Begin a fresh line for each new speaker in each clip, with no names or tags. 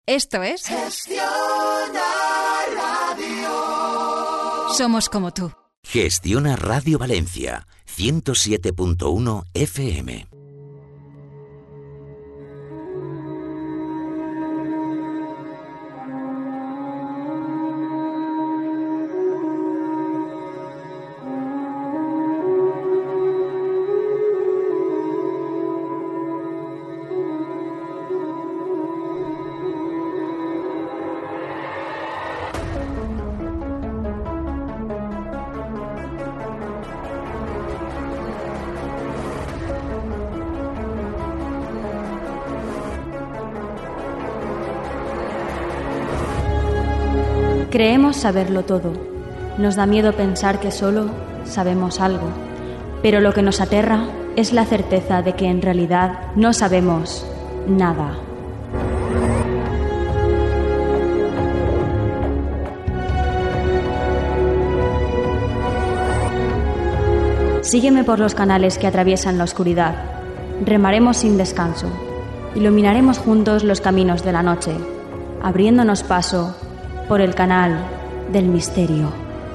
Esto es
Gestiona Radio.
Somos como tú.
Gestiona Radio Valencia, 107.1 FM.
Creemos saberlo todo. Nos da miedo pensar que solo sabemos algo. Pero lo que nos aterra es la certeza de que en realidad no sabemos nada. Sígueme por los canales que atraviesan la oscuridad. Remaremos sin descanso. Iluminaremos juntos los caminos de la noche, abriéndonos paso por el canal del misterio.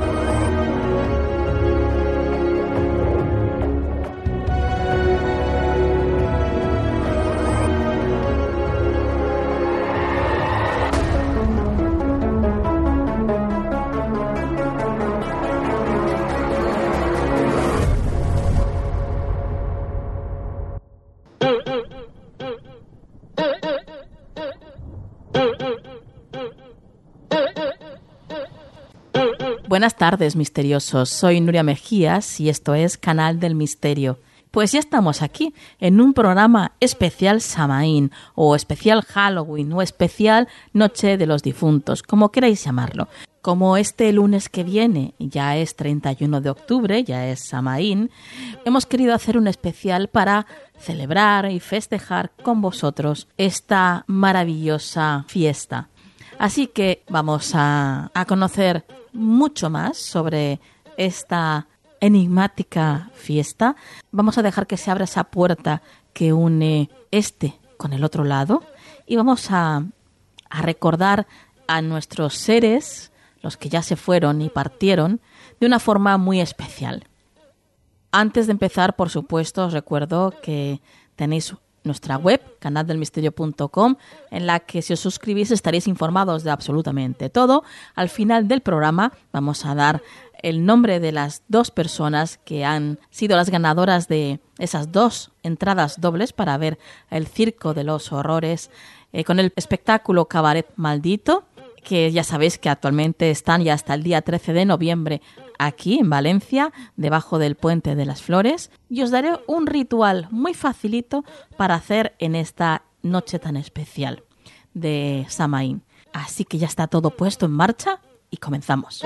Buenas tardes, misteriosos. Soy Nuria Mejías y esto es Canal del Misterio. Pues ya estamos aquí, en un programa especial Samaín, o especial Halloween, o especial Noche de los Difuntos, como queráis llamarlo. Como este lunes que viene ya es 31 de octubre, ya es Samaín, hemos querido hacer un especial para celebrar y festejar con vosotros esta maravillosa fiesta. Así que vamos a conocer mucho más sobre esta enigmática fiesta. Vamos a dejar que se abra esa puerta que une este con el otro lado y vamos a recordar a nuestros seres, los que ya se fueron y partieron, de una forma muy especial. Antes de empezar, por supuesto, os recuerdo que tenéis nuestra web, canaldelmisterio.com, en la que si os suscribís estaréis informados de absolutamente todo. Al final del programa vamos a dar el nombre de las dos personas que han sido las ganadoras de esas dos entradas dobles para ver el Circo de los Horrores con el espectáculo Cabaret Maldito, que ya sabéis que actualmente están ya hasta el día 13 de noviembre aquí en Valencia, debajo del Puente de las Flores, y os daré un ritual muy facilito para hacer en esta noche tan especial de Samaín. Así que ya está todo puesto en marcha y comenzamos.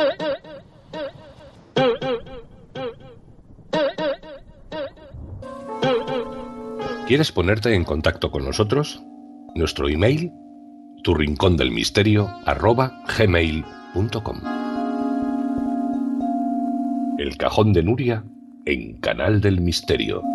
¿Quieres ponerte en contacto con nosotros? Nuestro email, turincondelmisterio@gmail.com. El Cajón de Nuria en Canal del Misterio.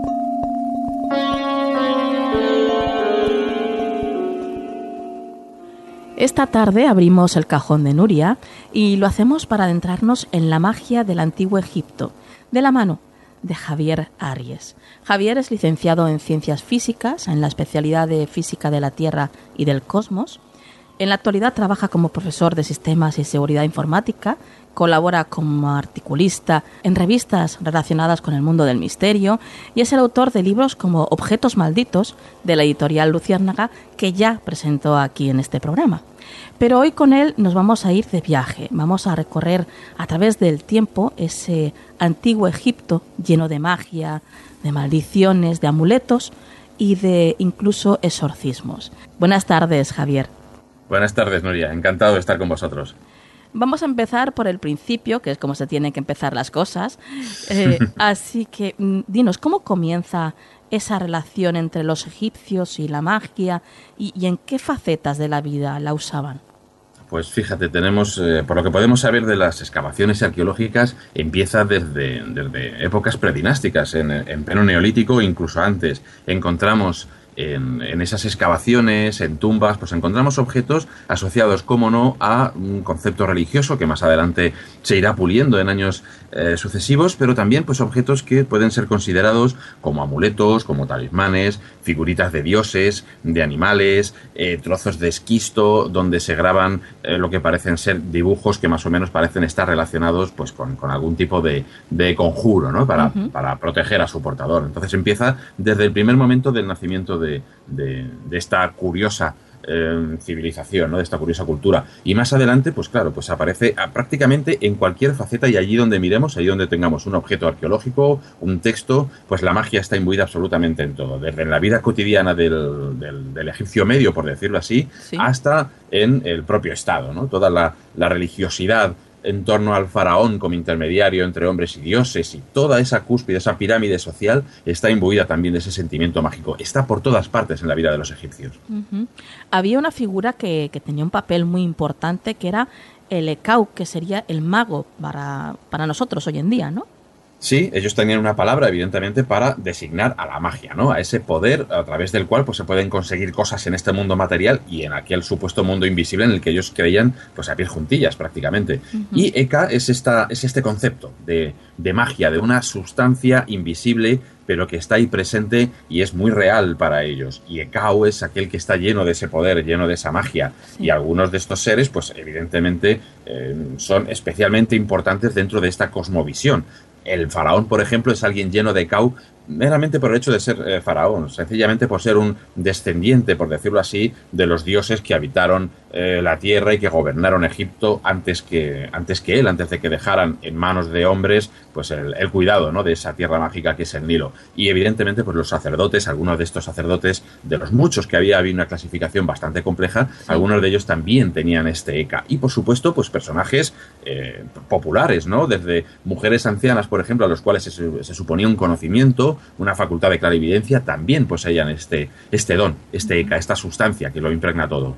Esta tarde abrimos el Cajón de Nuria y lo hacemos para adentrarnos en la magia del antiguo Egipto, de la mano de Javier Arries. Javier es licenciado en Ciencias Físicas, en la especialidad de Física de la Tierra y del Cosmos. En la actualidad trabaja como profesor de Sistemas y Seguridad Informática, colabora como articulista en revistas relacionadas con el mundo del misterio y es el autor de libros como Objetos Malditos, de la editorial Luciérnaga, que ya presentó aquí en este programa. Pero hoy con él nos vamos a ir de viaje, vamos a recorrer a través del tiempo ese antiguo Egipto lleno de magia, de maldiciones, de amuletos y de incluso exorcismos. Buenas tardes, Javier.
Buenas tardes, Nuria. Encantado de estar con vosotros.
Vamos a empezar por el principio, que es como se tienen que empezar las cosas. Así que dinos, ¿cómo comienza esa relación entre los egipcios y la magia y en qué facetas de la vida la usaban?
Pues fíjate, tenemos, por lo que podemos saber de las excavaciones arqueológicas, empieza desde épocas predinásticas, en pleno neolítico, incluso antes. Encontramos en esas excavaciones, en tumbas, pues encontramos objetos asociados, cómo no, a un concepto religioso que más adelante se irá puliendo en años sucesivos, pero también pues objetos que pueden ser considerados como amuletos, como talismanes, figuritas de dioses, de animales, trozos de esquisto donde se graban lo que parecen ser dibujos que más o menos parecen estar relacionados pues con algún tipo de conjuro, ¿no? Para proteger a su portador. Entonces empieza desde el primer momento del nacimiento de esta curiosa civilización, ¿no? De esta curiosa cultura. Y más adelante, pues claro, pues aparece prácticamente en cualquier faceta, y allí donde miremos, ahí donde tengamos un objeto arqueológico, un texto, pues la magia está imbuida absolutamente en todo, desde en la vida cotidiana del egipcio medio, por decirlo así, sí, hasta en el propio Estado, ¿no? Toda la religiosidad en torno al faraón como intermediario entre hombres y dioses, y toda esa cúspide, esa pirámide social está imbuida también de ese sentimiento mágico. Está por todas partes en la vida de los egipcios.
Había una figura que tenía un papel muy importante, que era el Ekau, que sería el mago para nosotros hoy en día, ¿no?
Sí, ellos tenían una palabra, evidentemente, para designar a la magia, ¿no? A ese poder a través del cual pues se pueden conseguir cosas en este mundo material y en aquel supuesto mundo invisible en el que ellos creían pues a pies juntillas prácticamente. Y Eka es este concepto de magia, de una sustancia invisible pero que está ahí presente y es muy real para ellos. Y Ekau es aquel que está lleno de ese poder, lleno de esa magia. Sí. Y algunos de estos seres, pues evidentemente, son especialmente importantes dentro de esta cosmovisión. El faraón, por ejemplo, es alguien lleno de Ekau meramente por el hecho de ser faraón, sencillamente por ser un descendiente, por decirlo así, de los dioses que habitaron la tierra y que gobernaron Egipto antes que él, antes de que dejaran en manos de hombres pues el cuidado, ¿no? De esa tierra mágica que es el Nilo. Y evidentemente pues los sacerdotes, algunos de estos sacerdotes, de los muchos que había una clasificación bastante compleja, sí, algunos de ellos también tenían este Eka. Y por supuesto pues personajes populares, ¿no? Desde mujeres ancianas, por ejemplo, a los cuales se suponía un conocimiento, una facultad de clarividencia, también poseían este don, este Eka, esta sustancia que lo impregna todo.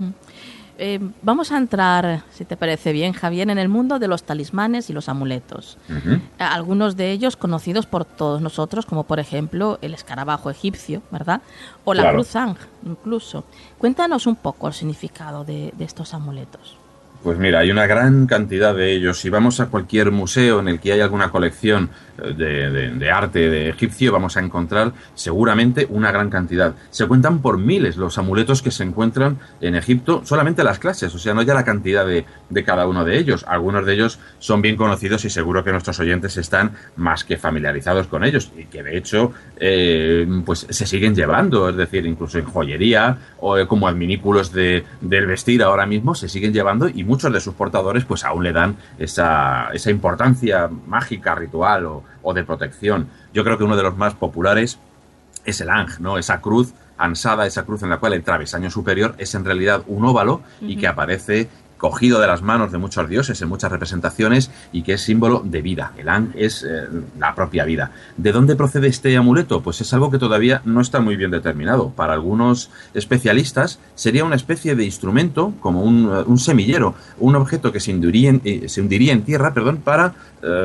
Vamos a entrar, si te parece bien, Javier, en el mundo de los talismanes y los amuletos. Algunos de ellos conocidos por todos nosotros, como por ejemplo el escarabajo egipcio, ¿verdad? O la cruz Ankh, incluso. Cuéntanos un poco el significado de estos amuletos.
Pues mira, hay una gran cantidad de ellos. Si vamos a cualquier museo en el que hay alguna colección de arte de egipcio, vamos a encontrar seguramente una gran cantidad. Se cuentan por miles los amuletos que se encuentran en Egipto, solamente las clases, o sea, no ya la cantidad de cada uno de ellos. Algunos de ellos son bien conocidos y seguro que nuestros oyentes están más que familiarizados con ellos y que de hecho pues se siguen llevando, es decir, incluso en joyería o como adminículos del vestir ahora mismo se siguen llevando, y muchos de sus portadores pues aún le dan esa importancia mágica, ritual o de protección. Yo creo que uno de los más populares es el Ankh, ¿no? Esa cruz ansada, esa cruz en la cual el travesaño superior es en realidad un óvalo y que aparece cogido de las manos de muchos dioses en muchas representaciones y que es símbolo de vida. El Ankh es la propia vida. ¿De dónde procede este amuleto? Pues es algo que todavía no está muy bien determinado. Para algunos especialistas sería una especie de instrumento, como un semillero, un objeto que se hundiría en tierra, para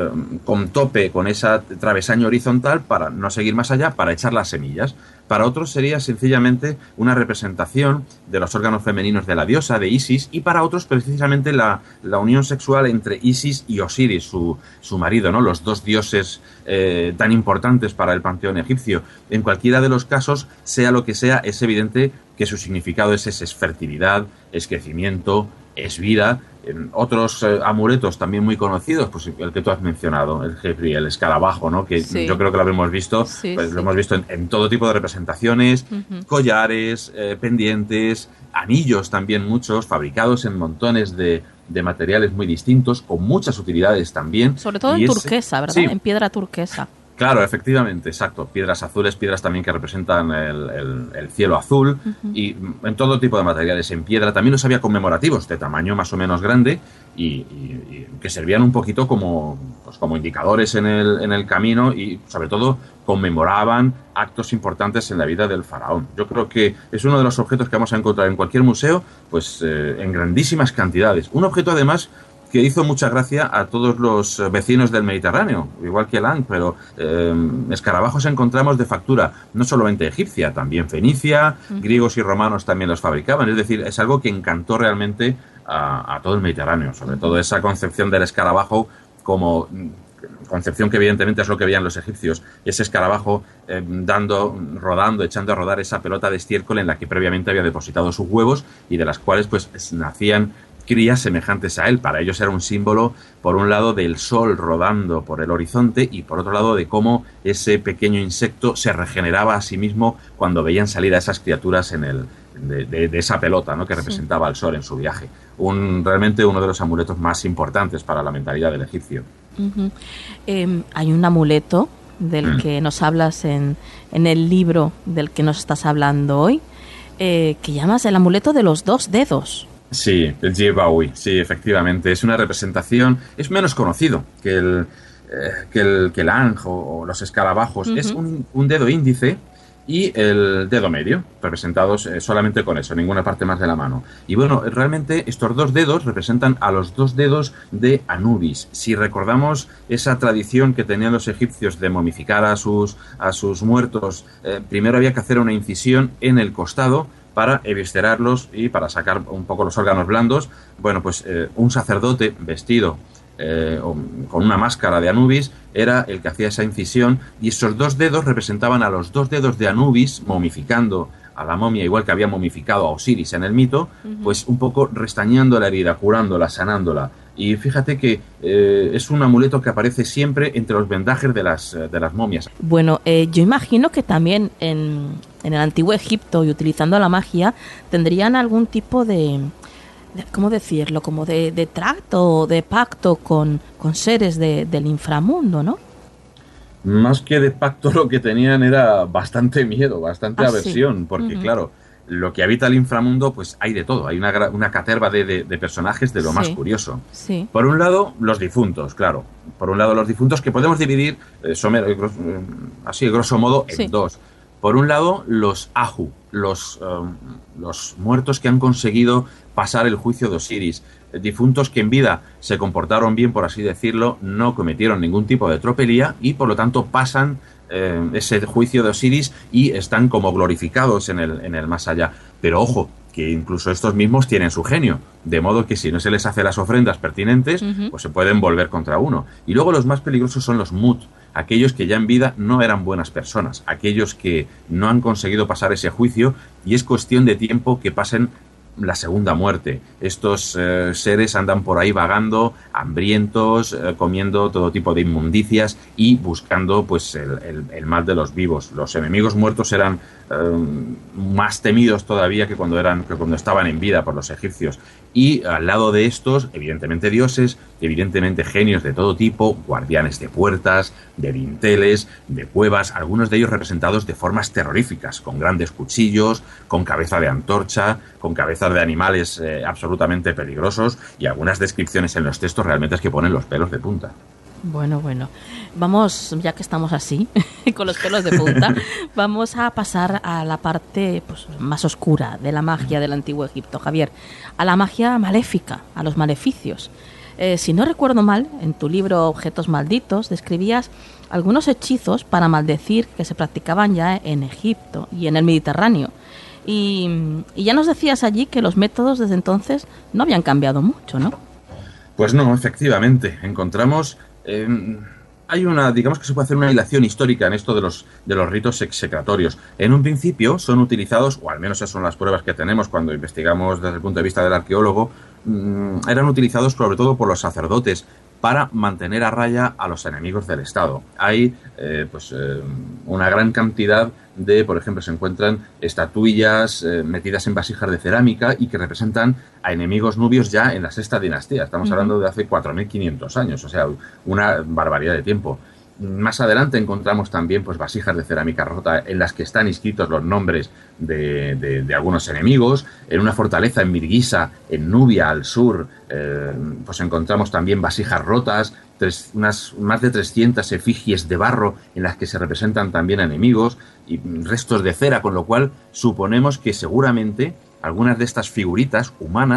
con tope, con esa travesaño horizontal, para no seguir más allá, para echar las semillas. Para otros sería sencillamente una representación de los órganos femeninos de la diosa, de Isis, y para otros precisamente la unión sexual entre Isis y Osiris, su marido, ¿no? Los dos dioses tan importantes para el panteón egipcio. En cualquiera de los casos, sea lo que sea, es evidente que su significado es fertilidad, es crecimiento, es vida. En otros amuletos también muy conocidos, pues el que tú has mencionado, el Jefri, el escarabajo, ¿no? Que sí, yo creo que lo habremos visto, lo hemos visto en todo tipo de representaciones, collares, pendientes, anillos también muchos, fabricados en montones de materiales muy distintos, con muchas utilidades también.
Sobre todo en turquesa, ¿verdad? Sí. En piedra turquesa.
Claro, efectivamente, exacto. Piedras azules, piedras también que representan el cielo azul, y en todo tipo de materiales en piedra. También los había conmemorativos de tamaño más o menos grande y que servían un poquito como indicadores en el camino, y sobre todo conmemoraban actos importantes en la vida del faraón. Yo creo que es uno de los objetos que vamos a encontrar en cualquier museo, pues en grandísimas cantidades. Un objeto además que hizo mucha gracia a todos los vecinos del Mediterráneo, igual que el Ankh, pero escarabajos encontramos de factura no solamente egipcia, también fenicia, griegos y romanos también los fabricaban. Es decir, es algo que encantó realmente a todo el Mediterráneo, sobre todo esa concepción del escarabajo como concepción que evidentemente es lo que veían los egipcios, ese escarabajo rodando, echando a rodar esa pelota de estiércol en la que previamente había depositado sus huevos y de las cuales pues nacían crías semejantes a él. Para ellos era un símbolo, por un lado, del sol rodando por el horizonte y por otro lado de cómo ese pequeño insecto se regeneraba a sí mismo cuando veían salir a esas criaturas de esa pelota, ¿no?, que representaba al sol en su viaje. Realmente uno de los amuletos más importantes para la mentalidad del egipcio.
Hay un amuleto del que nos hablas en el libro del que nos estás hablando hoy, que llamas el amuleto de los 2 dedos.
Sí, el Jibawi, sí, efectivamente. Es una representación, es menos conocido que el Ankh o los escarabajos. Es un dedo índice y el dedo medio, representados solamente con eso, ninguna parte más de la mano. Y bueno, realmente estos 2 dedos representan a los 2 dedos de Anubis. Si recordamos esa tradición que tenían los egipcios de momificar a sus muertos, primero había que hacer una incisión en el costado para eviscerarlos y para sacar un poco los órganos blandos. Bueno, pues un sacerdote vestido con una máscara de Anubis era el que hacía esa incisión, y esos 2 dedos representaban a los 2 dedos de Anubis momificando a la momia, igual que había momificado a Osiris en el mito, pues un poco restañando la herida, curándola, sanándola. Y fíjate que es un amuleto que aparece siempre entre los vendajes de las momias.
Bueno, yo imagino que también en el antiguo Egipto, y utilizando la magia, tendrían algún tipo de ¿cómo decirlo? Como de tracto, de pacto con seres del inframundo, ¿no?
Más que de pacto, lo que tenían era bastante miedo, bastante aversión, porque claro, lo que habita el inframundo, pues hay de todo, hay una caterva de personajes de lo más curioso. Sí. Por un lado, los difuntos, claro. Por un lado, los difuntos, que podemos dividir, así, grosso modo, en 2. Por un lado, los Ahu, los muertos que han conseguido pasar el juicio de Osiris, difuntos que en vida se comportaron bien, por así decirlo, no cometieron ningún tipo de tropelía y por lo tanto pasan ese juicio de Osiris y están como glorificados en el más allá. Pero ojo, que incluso estos mismos tienen su genio, de modo que si no se les hace las ofrendas pertinentes, pues se pueden volver contra uno. Y luego los más peligrosos son los Mut, aquellos que ya en vida no eran buenas personas, aquellos que no han conseguido pasar ese juicio y es cuestión de tiempo que pasen la segunda muerte. Estos seres andan por ahí vagando, hambrientos, comiendo todo tipo de inmundicias y buscando pues el mal de los vivos. Los enemigos muertos eran más temidos todavía que cuando estaban en vida por los egipcios. Y al lado de estos, evidentemente dioses, evidentemente genios de todo tipo, guardianes de puertas, de dinteles, de cuevas, algunos de ellos representados de formas terroríficas, con grandes cuchillos, con cabeza de antorcha, con cabezas de animales absolutamente peligrosos, y algunas descripciones en los textos realmente es que ponen los pelos de punta.
Bueno, vamos, ya que estamos así, con los pelos de punta, vamos a pasar a la parte pues, más oscura de la magia del antiguo Egipto, Javier, a la magia maléfica, a los maleficios. Si no recuerdo mal, en tu libro Objetos Malditos describías algunos hechizos para maldecir que se practicaban ya en Egipto y en el Mediterráneo. Y ya nos decías allí que los métodos desde entonces no habían cambiado mucho, ¿no?
Pues no, efectivamente. Encontramos... digamos que se puede hacer una hilación histórica en esto de los ritos execratorios. En un principio son utilizados, o al menos esas son las pruebas que tenemos cuando investigamos desde el punto de vista del arqueólogo, eran utilizados sobre todo por los sacerdotes para mantener a raya a los enemigos del Estado. Hay una gran cantidad de, por ejemplo, se encuentran estatuillas metidas en vasijas de cerámica y que representan a enemigos nubios ya en la sexta dinastía. Estamos hablando de hace 4.500 años, o sea, una barbaridad de tiempo. Más adelante encontramos también pues vasijas de cerámica rota en las que están inscritos los nombres de algunos enemigos. En una fortaleza en Mirguisa, en Nubia, al sur, pues encontramos también vasijas rotas, más de 300 efigies de barro en las que se representan también enemigos y restos de cera, con lo cual suponemos que seguramente algunas de estas figuritas humanas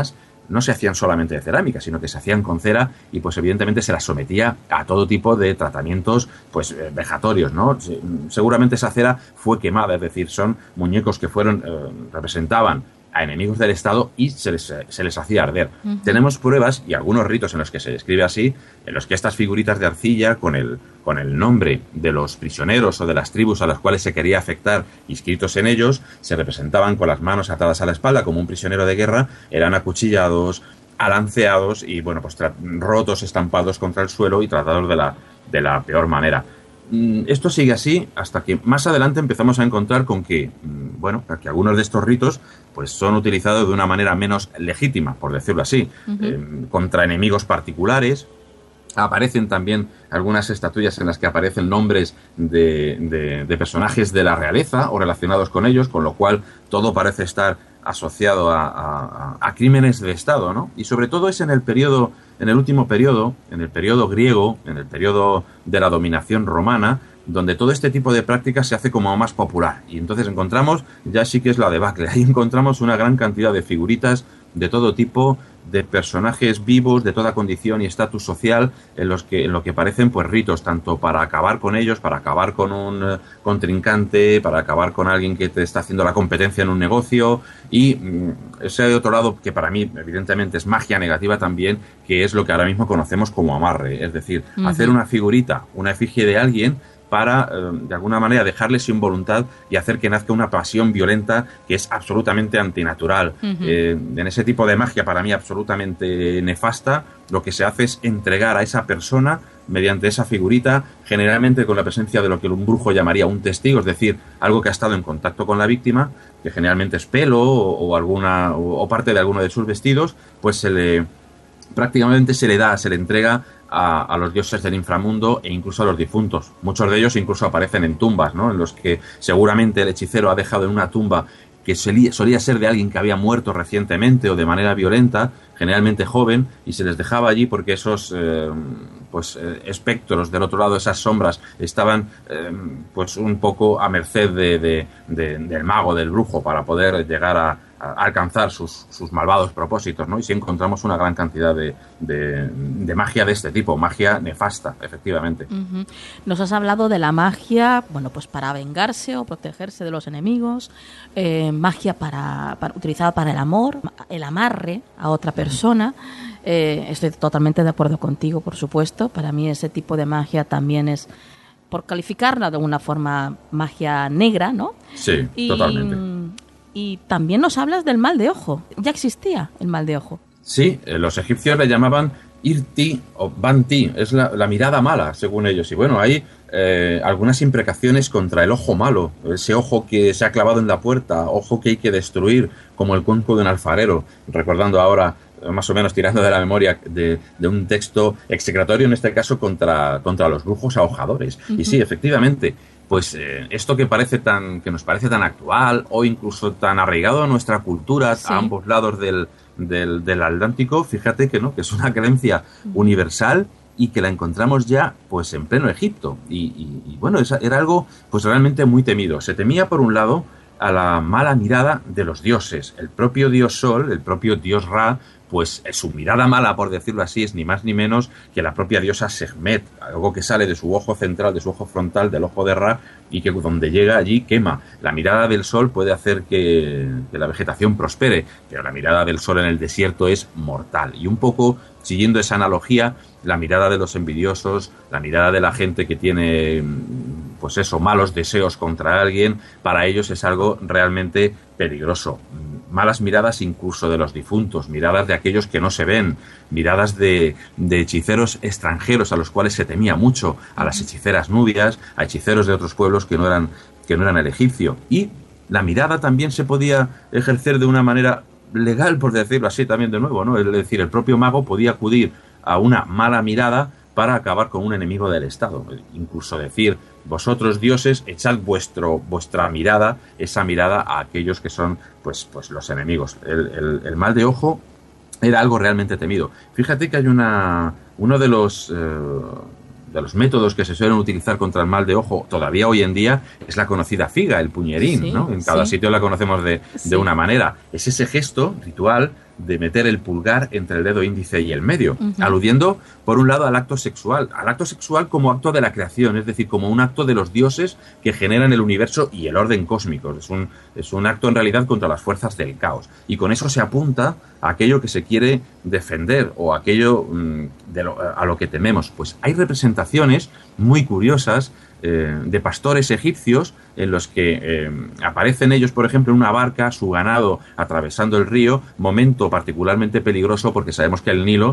no se hacían solamente de cerámica, sino que se hacían con cera y pues evidentemente se las sometía a todo tipo de tratamientos pues vejatorios, ¿no? Seguramente esa cera fue quemada, es decir, son muñecos que representaban a enemigos del Estado y se les hacía arder. Tenemos pruebas y algunos ritos en los que se describe así, en los que estas figuritas de arcilla con el nombre de los prisioneros o de las tribus a las cuales se quería afectar inscritos en ellos, se representaban con las manos atadas a la espalda como un prisionero de guerra, eran acuchillados, alanceados y bueno, pues rotos, estampados contra el suelo y tratados de la peor manera. Esto sigue así hasta que más adelante empezamos a encontrar con que, que algunos de estos ritos pues son utilizados de una manera menos legítima, por decirlo así, contra enemigos particulares. Aparecen también algunas estatuillas en las que aparecen nombres de personajes de la realeza o relacionados con ellos, con lo cual todo parece estar asociado a crímenes de Estado, ¿no? Y sobre todo es en el último periodo, en el periodo griego, en el periodo de la dominación romana, donde todo este tipo de prácticas se hace como más popular. Y entonces encontramos, ya sí que es la debacle, ahí encontramos una gran cantidad de figuritas de todo tipo, de personajes vivos de toda condición y estatus social en lo que parecen pues ritos tanto para acabar con ellos, para acabar con un contrincante, para acabar con alguien que te está haciendo la competencia en un negocio y ese de otro lado que para mí evidentemente es magia negativa también, que es lo que ahora mismo conocemos como amarre, es decir, hacer una figurita, una efigie de alguien para, de alguna manera, dejarle sin voluntad y hacer que nazca una pasión violenta que es absolutamente antinatural. En ese tipo de magia, para mí, absolutamente nefasta, lo que se hace es entregar a esa persona, mediante esa figurita, generalmente con la presencia de lo que un brujo llamaría un testigo, es decir, algo que ha estado en contacto con la víctima, que generalmente es pelo o parte de alguno de sus vestidos, pues prácticamente se le entrega a los dioses del inframundo e incluso a los difuntos. Muchos de ellos incluso aparecen en tumbas, ¿no? En los que seguramente el hechicero ha dejado en una tumba que solía ser de alguien que había muerto recientemente o de manera violenta, generalmente joven, y se les dejaba allí porque esos espectros del otro lado, esas sombras, estaban pues un poco a merced del mago, del brujo, para poder llegar a alcanzar sus malvados propósitos, ¿no? Y sí encontramos una gran cantidad de magia de este tipo, magia nefasta, efectivamente.
Nos has hablado de la magia, pues para vengarse o protegerse de los enemigos, magia utilizada para el amor, el amarre a otra persona. Estoy totalmente de acuerdo contigo, por supuesto. Para mí ese tipo de magia también es, por calificarla de alguna forma, magia negra, ¿no?
Sí, totalmente.
Y también nos hablas del mal de ojo. Ya existía el mal de ojo.
Sí, los egipcios le llamaban irti o banti, es la mirada mala, según ellos. Y bueno, hay algunas imprecaciones contra el ojo malo, ese ojo que se ha clavado en la puerta, ojo que hay que destruir, como el cuenco de un alfarero, recordando ahora, más o menos tirando de la memoria, de un texto execratorio, en este caso contra los brujos ahojadores. Y sí, efectivamente, pues esto que nos parece tan actual o incluso tan arraigado a nuestra cultura, sí, a ambos lados del Atlántico, fíjate que no, que es una creencia universal y que la encontramos ya pues en pleno Egipto. Y bueno, era algo pues realmente muy temido. Se temía, por un lado, a la mala mirada de los dioses. El propio dios Sol, el propio dios Ra, pues su mirada mala, por decirlo así, es ni más ni menos que la propia diosa Sekhmet, algo que sale de su ojo central, de su ojo frontal, del ojo de Ra, y que donde llega allí quema. La mirada del sol puede hacer que la vegetación prospere, pero la mirada del sol en el desierto es mortal. Y un poco, siguiendo esa analogía, la mirada de los envidiosos, la mirada de la gente que tiene, pues eso, malos deseos contra alguien, para ellos es algo realmente peligroso. Malas miradas incluso de los difuntos, miradas de aquellos que no se ven, miradas de hechiceros extranjeros a los cuales se temía mucho, a las hechiceras nubias, a hechiceros de otros pueblos que no eran el egipcio. Y la mirada también se podía ejercer de una manera legal, por decirlo así también de nuevo, ¿no? Es decir, el propio mago podía acudir a una mala mirada para acabar con un enemigo del Estado. Incluso decir, vosotros dioses, echad vuestra mirada, esa mirada a aquellos que son pues los enemigos. El mal de ojo era algo realmente temido. Fíjate que hay uno de los métodos que se suelen utilizar contra el mal de ojo todavía hoy en día es la conocida figa, el puñerín, sí, ¿no? En cada sitio la conocemos de una manera. Es ese gesto ritual de meter el pulgar entre el dedo índice y el medio, aludiendo, por un lado, al acto sexual como acto de la creación, es decir, como un acto de los dioses que generan el universo y el orden cósmico. Es un acto, en realidad, contra las fuerzas del caos. Y con eso se apunta a aquello que se quiere defender o aquello a lo que tememos. Pues hay representaciones muy curiosas de pastores egipcios en los que aparecen ellos, por ejemplo, en una barca, su ganado atravesando el río, momento particularmente peligroso porque sabemos que el Nilo,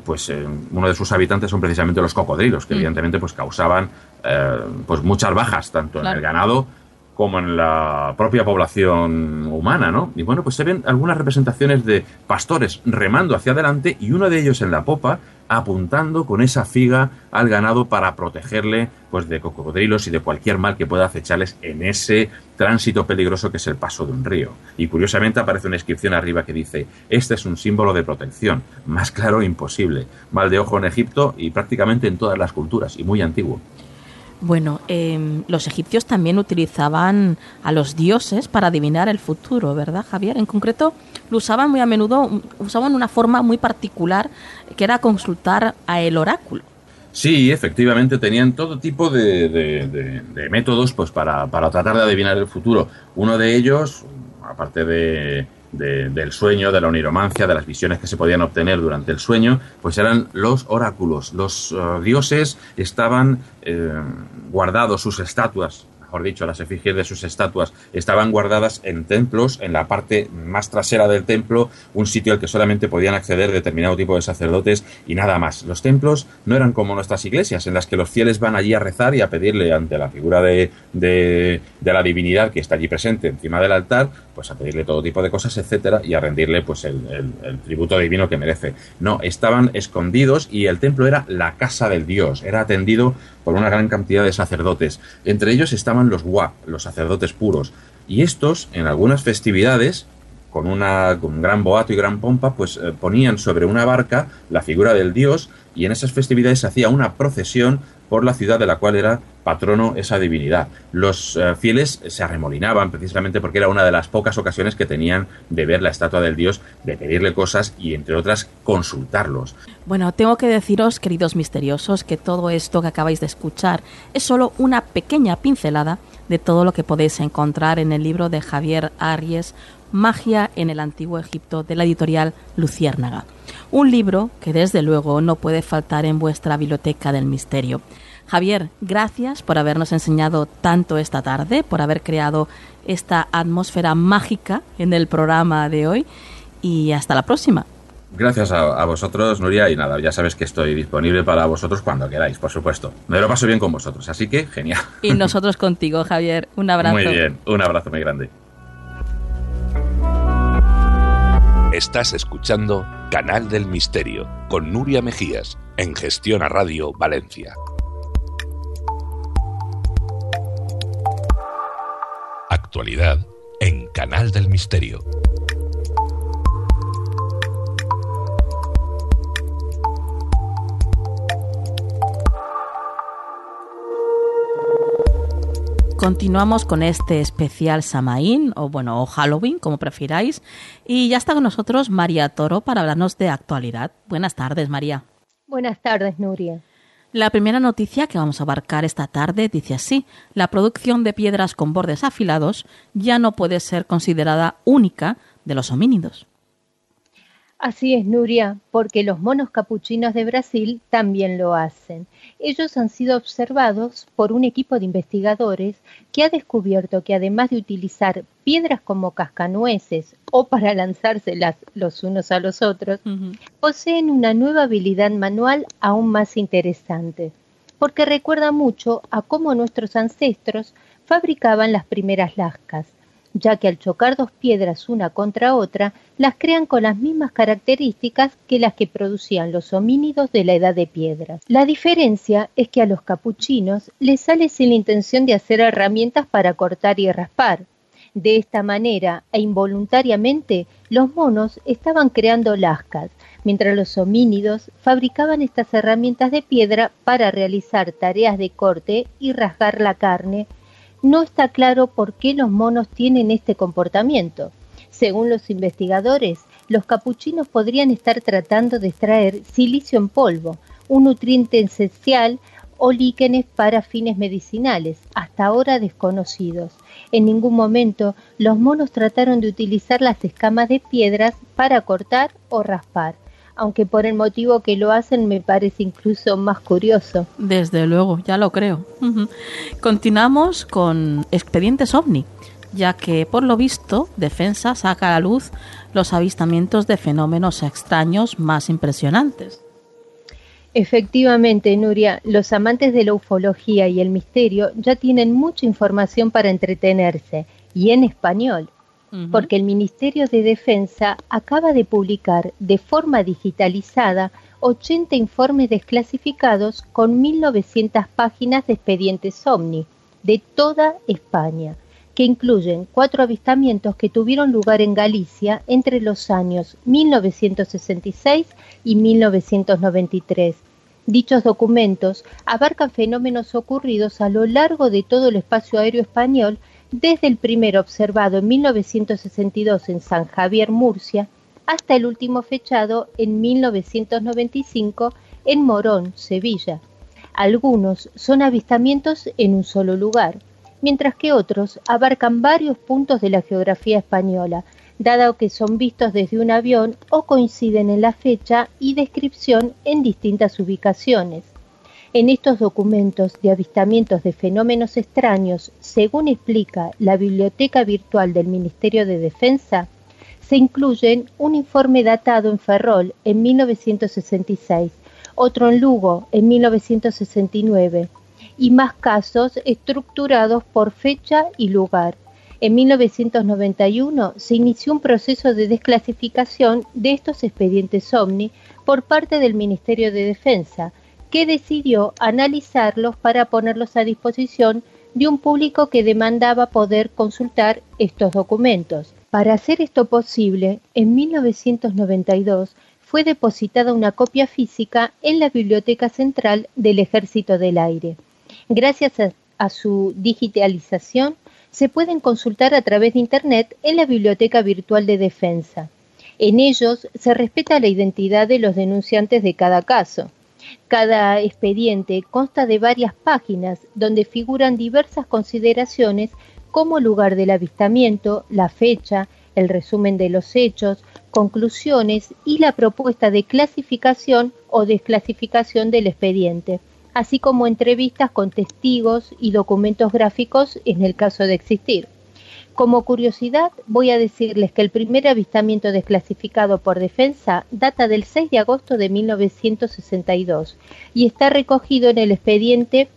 uno de sus habitantes son precisamente los cocodrilos, que evidentemente pues causaban pues muchas bajas, tanto en el ganado como en la propia población humana, ¿no? Y bueno, pues se ven algunas representaciones de pastores remando hacia adelante y uno de ellos en la popa apuntando con esa figa al ganado para protegerle pues de cocodrilos y de cualquier mal que pueda acecharles en ese tránsito peligroso que es el paso de un río. Y curiosamente aparece una inscripción arriba que dice: este es un símbolo de protección, más claro imposible, mal de ojo en Egipto y prácticamente en todas las culturas, y muy antiguo.
Bueno, los egipcios también utilizaban a los dioses para adivinar el futuro, ¿verdad, Javier? En concreto, lo usaban muy a menudo, usaban una forma muy particular, que era consultar a el oráculo.
Sí, efectivamente, tenían todo tipo de métodos pues para tratar de adivinar el futuro. Uno de ellos, aparte del sueño, de la oniromancia, de las visiones que se podían obtener durante el sueño, pues eran los oráculos. Los dioses estaban guardados, sus estatuas, mejor dicho, las efigies de sus estatuas, estaban guardadas en templos, en la parte más trasera del templo, un sitio al que solamente podían acceder determinado tipo de sacerdotes y nada más. Los templos no eran como nuestras iglesias, en las que los fieles van allí a rezar y a pedirle ante la figura de la divinidad que está allí presente encima del altar, pues a pedirle todo tipo de cosas, etcétera, y a rendirle pues el tributo divino que merece. No, estaban escondidos y el templo era la casa del dios, era atendido por una gran cantidad de sacerdotes. Entre ellos estaban los wa, los sacerdotes puros, y estos, en algunas festividades, con un gran boato y gran pompa, pues ponían sobre una barca la figura del dios, y en esas festividades se hacía una procesión por la ciudad de la cual era patrono esa divinidad. Los fieles se arremolinaban precisamente porque era una de las pocas ocasiones que tenían de ver la estatua del dios, de pedirle cosas y, entre otras, consultarlos.
Bueno, tengo que deciros, queridos misteriosos, que todo esto que acabáis de escuchar es solo una pequeña pincelada de todo lo que podéis encontrar en el libro de Javier Arries, Magia en el Antiguo Egipto, de la editorial Luciérnaga. Un libro que desde luego no puede faltar en vuestra biblioteca del misterio. Javier, gracias por habernos enseñado tanto esta tarde, por haber creado esta atmósfera mágica en el programa de hoy, y hasta la próxima.
Gracias a vosotros, Nuria, y nada, ya sabes que estoy disponible para vosotros cuando queráis, por supuesto. Me lo paso bien con vosotros, así que genial.
Y nosotros contigo, Javier. Un abrazo.
Muy bien, un abrazo muy grande.
Estás escuchando Canal del Misterio con Nuria Mejías en Gestión a Radio Valencia. Actualidad en Canal del Misterio.
Continuamos con este especial Samaín, o Halloween, como prefiráis, y ya está con nosotros María Toro para hablarnos de actualidad. Buenas tardes, María.
Buenas tardes, Nuria.
La primera noticia que vamos a abarcar esta tarde dice así: la producción de piedras con bordes afilados ya no puede ser considerada única de los homínidos.
Así es, Nuria, porque los monos capuchinos de Brasil también lo hacen. Ellos han sido observados por un equipo de investigadores que ha descubierto que además de utilizar piedras como cascanueces o para lanzárselas los unos a los otros, poseen una nueva habilidad manual aún más interesante, porque recuerda mucho a cómo nuestros ancestros fabricaban las primeras lascas, ya que al chocar dos piedras una contra otra, las crean con las mismas características que las que producían los homínidos de la edad de piedras. La diferencia es que a los capuchinos les sale sin la intención de hacer herramientas para cortar y raspar. De esta manera, e involuntariamente, los monos estaban creando lascas, mientras los homínidos fabricaban estas herramientas de piedra para realizar tareas de corte y rasgar la carne. No está claro por qué los monos tienen este comportamiento. Según los investigadores, los capuchinos podrían estar tratando de extraer silicio en polvo, un nutriente esencial o líquenes para fines medicinales, hasta ahora desconocidos. En ningún momento los monos trataron de utilizar las escamas de piedras para cortar o raspar, aunque por el motivo que lo hacen me parece incluso más curioso.
Desde luego, ya lo creo. Continuamos con expedientes OVNI, ya que por lo visto Defensa saca a la luz los avistamientos de fenómenos extraños más impresionantes.
Efectivamente, Nuria, los amantes de la ufología y el misterio ya tienen mucha información para entretenerse, y en español, porque el Ministerio de Defensa acaba de publicar de forma digitalizada 80 informes desclasificados con 1.900 páginas de expedientes OVNI de toda España, que incluyen 4 avistamientos que tuvieron lugar en Galicia entre los años 1966 y 1993. Dichos documentos abarcan fenómenos ocurridos a lo largo de todo el espacio aéreo español, desde el primero observado en 1962 en San Javier, Murcia, hasta el último fechado en 1995 en Morón, Sevilla. Algunos son avistamientos en un solo lugar, mientras que otros abarcan varios puntos de la geografía española, dado que son vistos desde un avión o coinciden en la fecha y descripción en distintas ubicaciones. En estos documentos de avistamientos de fenómenos extraños, según explica la Biblioteca Virtual del Ministerio de Defensa, se incluyen un informe datado en Ferrol en 1966, otro en Lugo en 1969, y más casos estructurados por fecha y lugar. En 1991 se inició un proceso de desclasificación de estos expedientes OVNI por parte del Ministerio de Defensa, que decidió analizarlos para ponerlos a disposición de un público que demandaba poder consultar estos documentos. Para hacer esto posible, en 1992 fue depositada una copia física en la Biblioteca Central del Ejército del Aire. Gracias a su digitalización, se pueden consultar a través de Internet en la Biblioteca Virtual de Defensa. En ellos se respeta la identidad de los denunciantes de cada caso. Cada expediente consta de varias páginas donde figuran diversas consideraciones como lugar del avistamiento, la fecha, el resumen de los hechos, conclusiones y la propuesta de clasificación o desclasificación del expediente, así como entrevistas con testigos y documentos gráficos en el caso de existir. Como curiosidad, voy a decirles que el primer avistamiento desclasificado por Defensa data del 6 de agosto de 1962 y está recogido en el expediente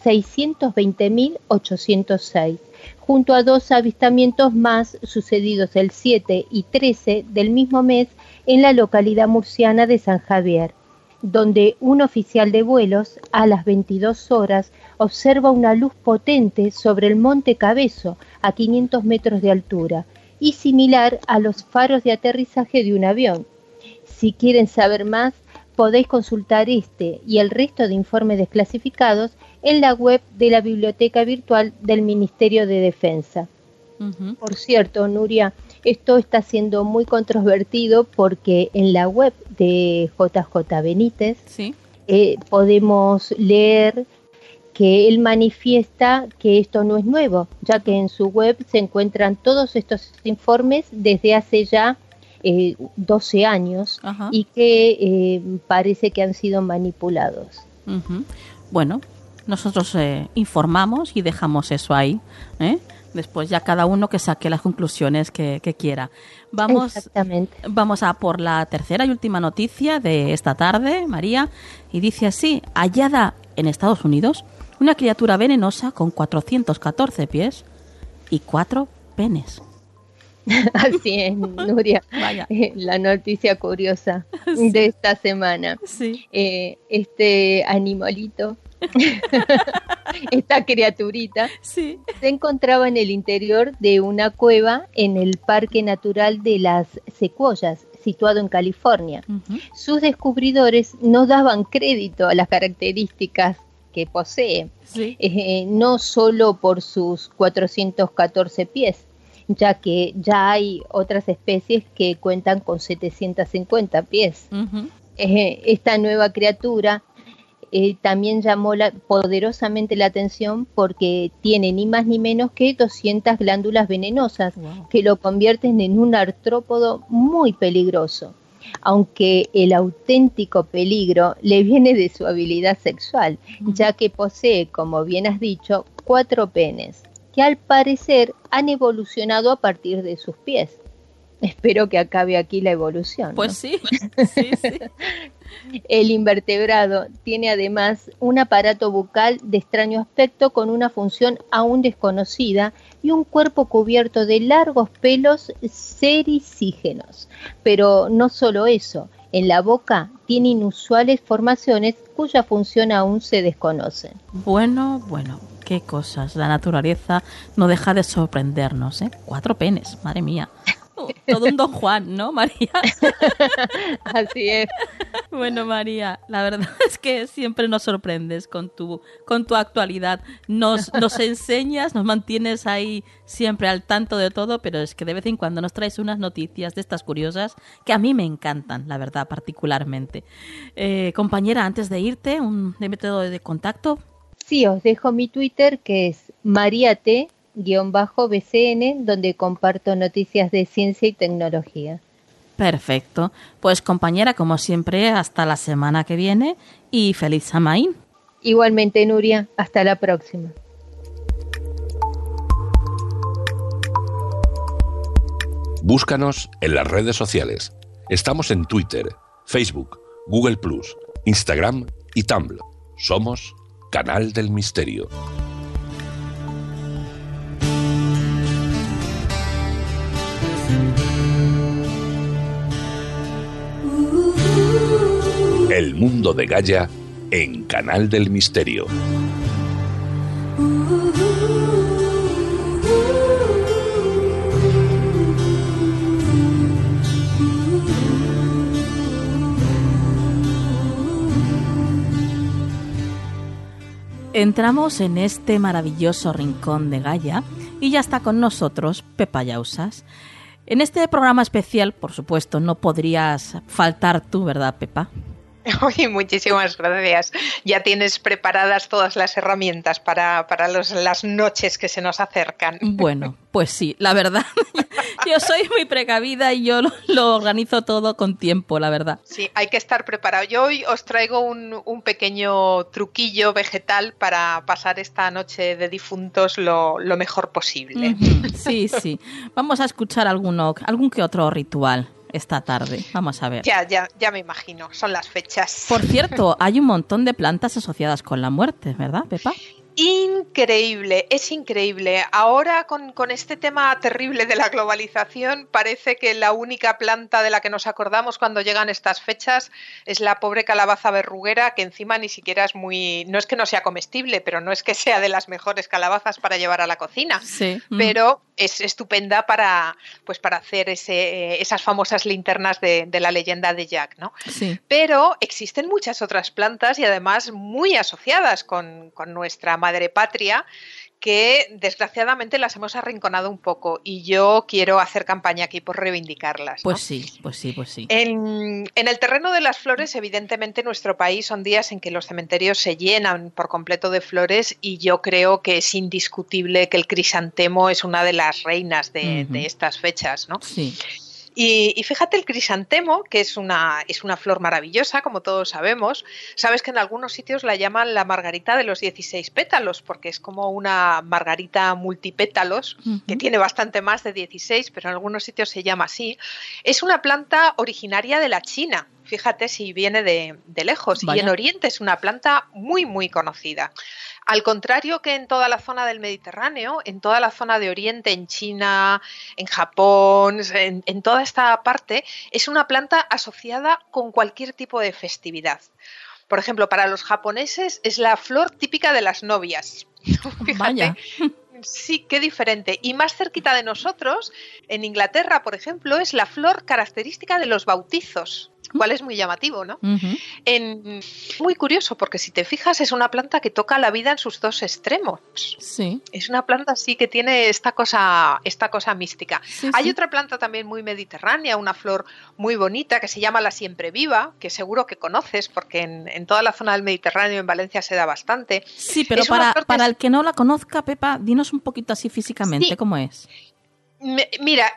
620.806, junto a 2 avistamientos más sucedidos el 7 y 13 del mismo mes en la localidad murciana de San Javier, donde un oficial de vuelos a las 22 horas observa una luz potente sobre el Monte Cabezo a 500 metros de altura y similar a los faros de aterrizaje de un avión. Si quieren saber más, podéis consultar este y el resto de informes desclasificados en la web de la Biblioteca Virtual del Ministerio de Defensa. Por cierto, Nuria, esto está siendo muy controvertido porque en la web de JJ Benítez podemos leer que él manifiesta que esto no es nuevo, ya que en su web se encuentran todos estos informes desde hace ya 12 años y que parece que han sido manipulados.
Bueno, nosotros informamos y dejamos eso ahí, Después ya cada uno que saque las conclusiones que quiera. Vamos a por la tercera y última noticia de esta tarde, María, y dice así: hallada en Estados Unidos una criatura venenosa con 414 pies y 4 penes.
Así es, Nuria.
Vaya.
La noticia curiosa de esta semana.
Sí.
Este animalito, esta criaturita, se encontraba en el interior de una cueva en el Parque Natural de las Secuoyas, situado en California. Sus descubridores no daban crédito a las características que posee, no solo por sus 414 pies, ya que ya hay otras especies que cuentan con 750 pies.
Ujú.
Esta nueva criatura también llamó poderosamente la atención porque tiene ni más ni menos que 200 glándulas venenosas,
Wow.
que lo convierten en un artrópodo muy peligroso, aunque el auténtico peligro le viene de su habilidad sexual, ya que posee, como bien has dicho, 4 penes, que al parecer han evolucionado a partir de sus pies. Espero que acabe aquí la evolución.
Pues
¿no?
sí, sí, sí.
El invertebrado tiene además un aparato bucal de extraño aspecto con una función aún desconocida y un cuerpo cubierto de largos pelos sericígenos. Pero no solo eso, en la boca tiene inusuales formaciones cuya función aún se desconoce.
Bueno, qué cosas. La naturaleza no deja de sorprendernos, ¿eh? 4 penes, madre mía. Todo un Don Juan, ¿no, María?
Así es.
Bueno, María, la verdad es que siempre nos sorprendes con tu actualidad. Nos enseñas, nos mantienes ahí siempre al tanto de todo, pero es que de vez en cuando nos traes unas noticias de estas curiosas que a mí me encantan, la verdad, particularmente. Compañera, antes de irte, un método de contacto.
Sí, os dejo mi Twitter, que es mariate_bcn, donde comparto noticias de ciencia y tecnología.
Perfecto. Pues compañera, como siempre, hasta la semana que viene y feliz Samaín.
Igualmente, Nuria, hasta la próxima.
Búscanos en las redes sociales. Estamos en Twitter, Facebook, Google+, Instagram y Tumblr. Somos Canal del Misterio. El mundo de Gaia en Canal del Misterio.
Entramos en este maravilloso rincón de Gaia y ya está con nosotros Pepa Yausas. En este programa especial, por supuesto, no podrías faltar tú, ¿verdad, Pepa?
Oye, muchísimas gracias. Ya tienes preparadas todas las herramientas para las noches que se nos acercan.
Bueno, pues sí, la verdad. Yo soy muy precavida y yo lo organizo todo con tiempo, la verdad.
Sí, hay que estar preparado. Yo hoy os traigo un pequeño truquillo vegetal para pasar esta noche de difuntos lo mejor posible.
Sí, sí. Vamos a escuchar algún que otro ritual esta tarde. Vamos a ver.
Ya me imagino. Son las fechas.
Por cierto, hay un montón de plantas asociadas con la muerte, ¿verdad, Pepa?
Increíble, es increíble. Ahora con este tema terrible de la globalización parece que la única planta de la que nos acordamos cuando llegan estas fechas es la pobre calabaza verruguera, que encima ni siquiera es no es que no sea comestible, pero no es que sea de las mejores calabazas para llevar a la cocina.
Sí.
Pero es estupenda para hacer esas famosas linternas de la leyenda de Jack, ¿no?
Sí.
Pero existen muchas otras plantas y además muy asociadas con nuestra madre patria, que desgraciadamente las hemos arrinconado un poco y yo quiero hacer campaña aquí por reivindicarlas, ¿no?
Pues sí.
En el terreno de las flores, evidentemente, nuestro país son días en que los cementerios se llenan por completo de flores y yo creo que es indiscutible que el crisantemo es una de las reinas de estas fechas, ¿no?
Sí.
Y fíjate, el crisantemo, que es una flor maravillosa, como todos sabemos, sabes que en algunos sitios la llaman la margarita de los 16 pétalos, porque es como una margarita multipétalos, que tiene bastante más de 16, pero en algunos sitios se llama así. Es una planta originaria de la China, fíjate si viene de lejos,
Vaya.
Y en Oriente es una planta muy, muy conocida. Al contrario que en toda la zona del Mediterráneo, en toda la zona de Oriente, en China, en Japón, en toda esta parte, es una planta asociada con cualquier tipo de festividad. Por ejemplo, para los japoneses es la flor típica de las novias. Fíjate.
Vaya.
Sí, qué diferente. Y más cerquita de nosotros, en Inglaterra, por ejemplo, es la flor característica de los bautizos, cual es muy llamativo, ¿no? En muy curioso porque si te fijas es una planta que toca la vida en sus dos extremos.
Sí.
Es una planta así que tiene esta cosa mística.
Sí,
Hay
sí.
otra planta también muy mediterránea, una flor muy bonita que se llama la siempreviva, que seguro que conoces porque en toda la zona del Mediterráneo, en Valencia se da bastante.
Sí, pero
Es una flor que
para el que no la conozca, Pepa, dinos un poquito así físicamente,
Sí.
¿cómo es?
Mira,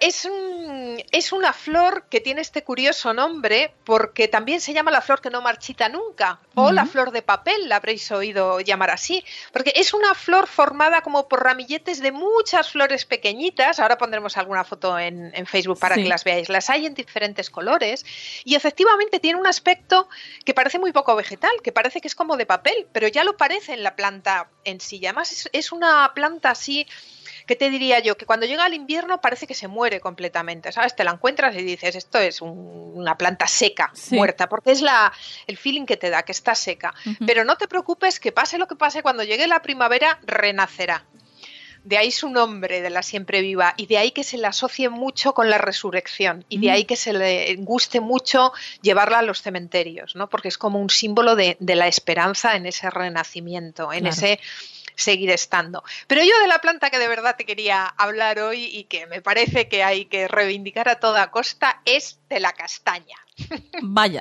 es una flor que tiene este curioso nombre porque también se llama la flor que no marchita nunca o la flor de papel, la habréis oído llamar así, porque es una flor formada como por ramilletes de muchas flores pequeñitas. Ahora pondremos alguna foto en Facebook para que las veáis. Las hay en diferentes colores y efectivamente tiene un aspecto que parece muy poco vegetal, que parece que es como de papel, pero ya lo parece en la planta en sí. Además es una planta así... ¿Qué te diría yo? Que cuando llega el invierno parece que se muere completamente, ¿sabes? Te la encuentras y dices, esto es una planta seca, muerta, porque es el feeling que te da, que está seca. Pero no te preocupes, que pase lo que pase, cuando llegue la primavera, renacerá. De ahí su nombre, de la siempreviva, y de ahí que se le asocie mucho con la resurrección, y de ahí que se le guste mucho llevarla a los cementerios, ¿no? Porque es como un símbolo de la esperanza en ese renacimiento, en ese... seguir estando. Pero yo de la planta que de verdad te quería hablar hoy y que me parece que hay que reivindicar a toda costa es de la castaña.
Vaya.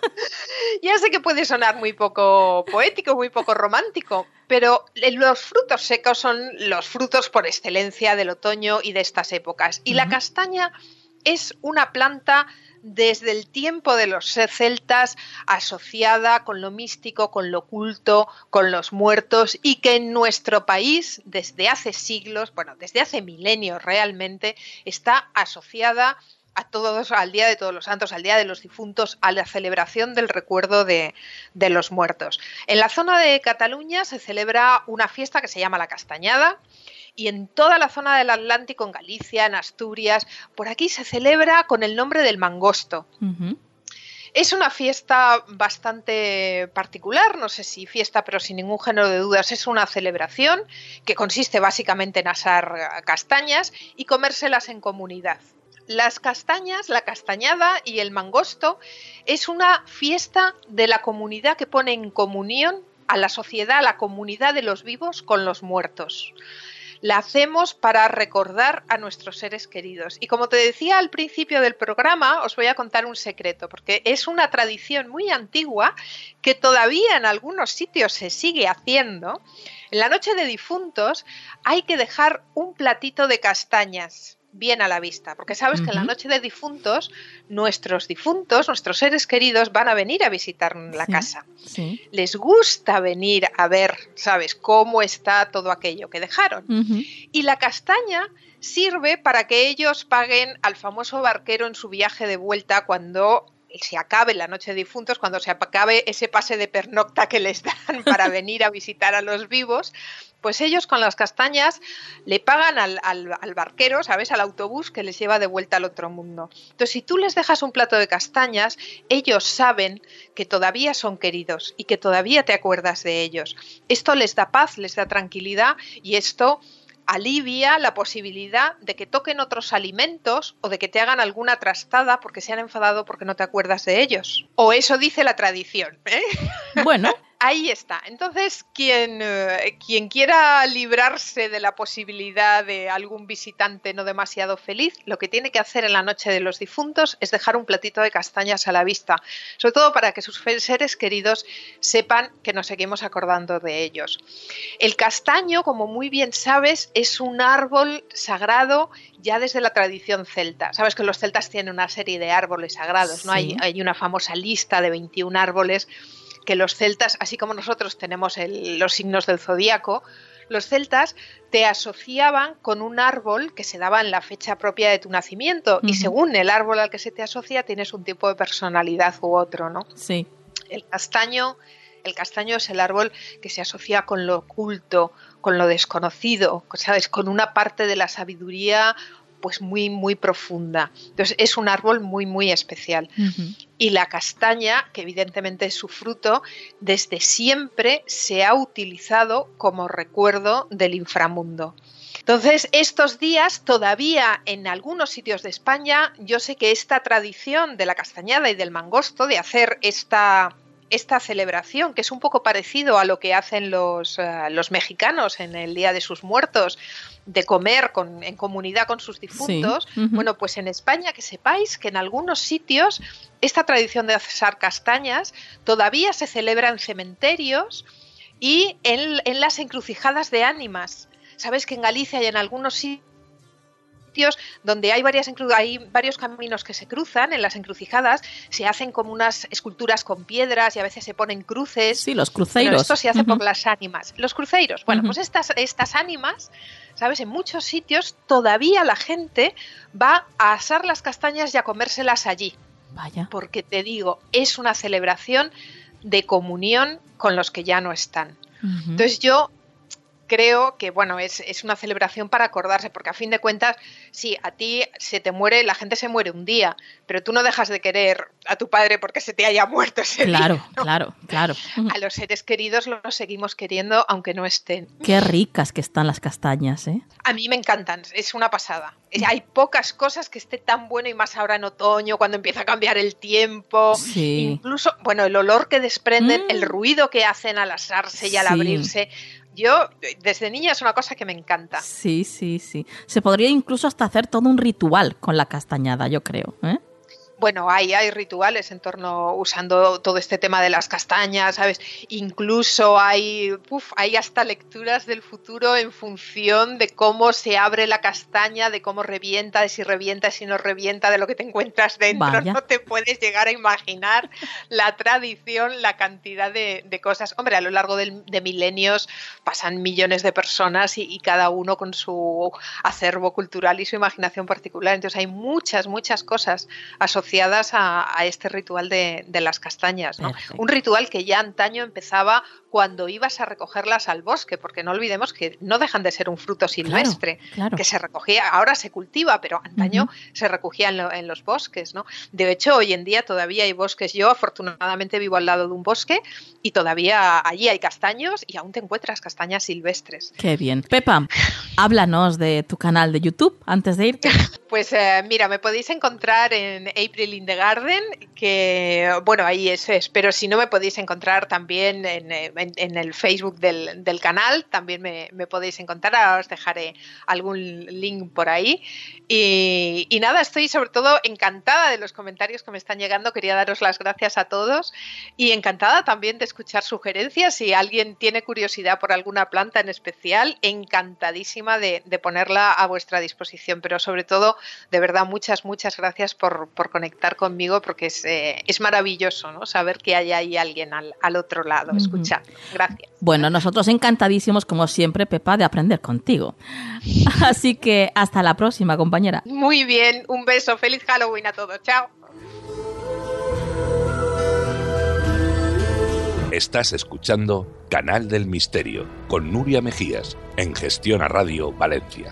Ya sé que puede sonar muy poco poético, muy poco romántico, pero los frutos secos son los frutos por excelencia del otoño y de estas épocas. Y la castaña es una planta desde el tiempo de los celtas asociada con lo místico, con lo oculto, con los muertos, y que en nuestro país desde hace siglos, bueno, desde hace milenios realmente, está asociada a todos, al Día de Todos los Santos, al Día de los Difuntos, a la celebración del recuerdo de los muertos. En la zona de Cataluña se celebra una fiesta que se llama la Castañada, y en toda la zona del Atlántico, en Galicia, en Asturias, por aquí se celebra con el nombre del mangosto. Es una fiesta bastante particular, no sé si fiesta, pero sin ningún género de dudas es una celebración que consiste básicamente en asar castañas y comérselas en comunidad. Las castañas, la castañada y el mangosto es una fiesta de la comunidad que pone en comunión a la sociedad, a la comunidad de los vivos con los muertos. La hacemos para recordar a nuestros seres queridos. Y como te decía al principio del programa, os voy a contar un secreto, porque es una tradición muy antigua que todavía en algunos sitios se sigue haciendo. En la noche de difuntos hay que dejar un platito de castañas bien a la vista, porque sabes que en la noche de difuntos, nuestros seres queridos van a venir a visitar la casa. Les gusta venir a ver, ¿sabes?, cómo está todo aquello que dejaron. Y la castaña sirve para que ellos paguen al famoso barquero en su viaje de vuelta cuando se acabe la noche de difuntos, cuando se acabe ese pase de pernocta que les dan para venir a visitar a los vivos, pues ellos con las castañas le pagan al barquero, ¿sabes?, al autobús que les lleva de vuelta al otro mundo. Entonces, si tú les dejas un plato de castañas, ellos saben que todavía son queridos y que todavía te acuerdas de ellos. Esto les da paz, les da tranquilidad, y esto alivia la posibilidad de que toquen otros alimentos o de que te hagan alguna trastada porque se han enfadado porque no te acuerdas de ellos. O eso dice la tradición, ¿eh?
Bueno.
Ahí está. Entonces, quien quiera librarse de la posibilidad de algún visitante no demasiado feliz, lo que tiene que hacer en la noche de los difuntos es dejar un platito de castañas a la vista, sobre todo para que sus seres queridos sepan que nos seguimos acordando de ellos. El castaño, como muy bien sabes, es un árbol sagrado ya desde la tradición celta. Sabes que los celtas tienen una serie de árboles sagrados, ¿no? Hay una famosa lista de 21 árboles que los celtas, así como nosotros tenemos los signos del zodíaco, los celtas te asociaban con un árbol que se daba en la fecha propia de tu nacimiento, y según el árbol al que se te asocia tienes un tipo de personalidad u otro, ¿no?
Sí.
El castaño es el árbol que se asocia con lo oculto, con lo desconocido, ¿sabes?, con una parte de la sabiduría pues muy, muy profunda. Entonces es un árbol muy, muy especial. Y la castaña, que evidentemente es su fruto, desde siempre se ha utilizado como recuerdo del inframundo. Entonces, estos días todavía en algunos sitios de España, yo sé que esta tradición de la castañada y del mangosto, de hacer esta esta celebración, que es un poco parecido a lo que hacen los mexicanos en el Día de sus Muertos, de comer en comunidad con sus difuntos.
Sí. Uh-huh.
Bueno, pues en España, que sepáis que en algunos sitios esta tradición de asar castañas todavía se celebra en cementerios y en las encrucijadas de ánimas. Sabes que en Galicia y en algunos sitios donde hay varios caminos que se cruzan, en las encrucijadas se hacen como unas esculturas con piedras y a veces se ponen cruces.
Sí, los cruceiros.
Bueno, esto se hace por las ánimas. Los cruceiros. Bueno, pues estas ánimas, ¿sabes? En muchos sitios todavía la gente va a asar las castañas y a comérselas allí.
Vaya.
Porque te digo, es una celebración de comunión con los que ya no están. Uh-huh. Entonces yo creo que, bueno, es una celebración para acordarse, porque a fin de cuentas, sí, a ti se te muere, la gente se muere un día, pero tú no dejas de querer a tu padre porque se te haya muerto ese día, ¿no? Claro. A los seres queridos los seguimos queriendo aunque no estén.
Qué ricas que están las castañas, ¿eh?
A mí me encantan, es una pasada. Hay pocas cosas que esté tan bueno, y más ahora en otoño, cuando empieza a cambiar el tiempo.
Sí.
Incluso, bueno, el olor que desprenden, el ruido que hacen al asarse y al abrirse. Yo, desde niña, es una cosa que me encanta.
Sí. Se podría incluso hasta hacer todo un ritual con la castañada, yo creo, ¿eh?
Bueno, hay rituales en torno, usando todo este tema de las castañas, ¿sabes? Incluso hay hasta lecturas del futuro en función de cómo se abre la castaña, de cómo revienta, de si no revienta, de lo que te encuentras dentro.
Vaya.
No te puedes llegar a imaginar la tradición, la cantidad de cosas. Hombre, a lo largo de milenios pasan millones de personas y cada uno con su acervo cultural y su imaginación particular. Entonces hay muchas cosas asociadas a este ritual de las castañas, ¿no? Un ritual que ya antaño empezaba cuando ibas a recogerlas al bosque, porque no olvidemos que no dejan de ser un fruto silvestre,
claro.
que se recogía, ahora se cultiva, pero antaño se recogía en los bosques, ¿no? De hecho, hoy en día todavía hay bosques. Yo afortunadamente vivo al lado de un bosque y todavía allí hay castaños y aún te encuentras castañas silvestres.
Qué bien. Pepa, háblanos de tu canal de YouTube antes de irte.
Pues mira, me podéis encontrar en April in the Garden, que bueno, ahí es, pero si no me podéis encontrar también en el Facebook del canal, también me podéis encontrar, ahora os dejaré algún link por ahí. Y nada, estoy sobre todo encantada de los comentarios que me están llegando, quería daros las gracias a todos y encantada también de escuchar sugerencias. Si alguien tiene curiosidad por alguna planta en especial, encantadísima de ponerla a vuestra disposición, pero sobre todo, de verdad, muchas gracias por conectar conmigo, porque es maravilloso, ¿no? Saber que hay ahí alguien al otro lado, escuchar. Gracias.
Bueno, nosotros encantadísimos, como siempre, Pepa, de aprender contigo. Así que hasta la próxima, compañera.
Muy bien, un beso, feliz Halloween a todos, chao.
Estás escuchando Canal del Misterio con Nuria Mejías en Gestión a Radio Valencia.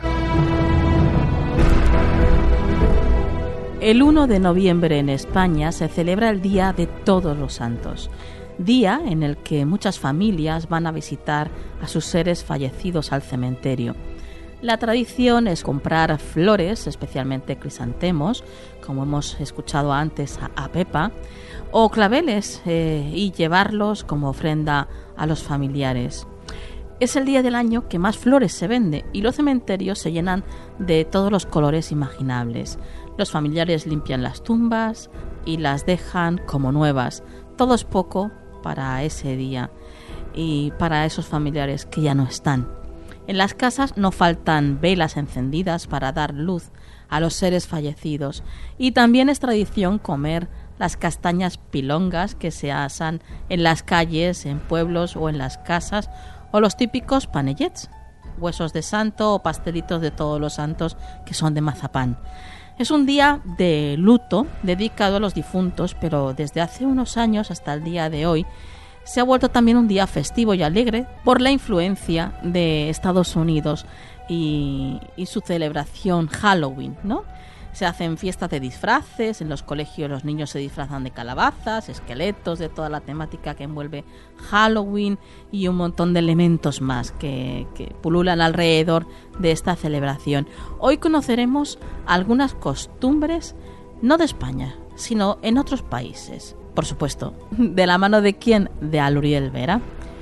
El 1 de noviembre en España se celebra el Día de Todos los Santos, día en el que muchas familias van a visitar a sus seres fallecidos al cementerio. La tradición es comprar flores, especialmente crisantemos, como hemos escuchado antes a Pepa, o claveles y llevarlos como ofrenda a los familiares. Es el día del año que más flores se vende y los cementerios se llenan de todos los colores imaginables. Los familiares limpian las tumbas y las dejan como nuevas. Todo es poco para ese día y para esos familiares que ya no están. En las casas no faltan velas encendidas para dar luz a los seres fallecidos y también es tradición comer las castañas pilongas que se asan en las calles, en pueblos o en las casas, o los típicos panellets, huesos de santo o pastelitos de todos los santos que son de mazapán. Es un día de luto dedicado a los difuntos, pero desde hace unos años hasta el día de hoy se ha vuelto también un día festivo y alegre por la influencia de Estados Unidos y su celebración Halloween, ¿no? Se hacen fiestas de disfraces, en los colegios los niños se disfrazan de calabazas, esqueletos, de toda la temática que envuelve Halloween y un montón de elementos más que pululan alrededor de esta celebración. Hoy conoceremos algunas costumbres, no de España, sino en otros países. por supuesto. ¿De la mano de quién? De Aluriel Vera.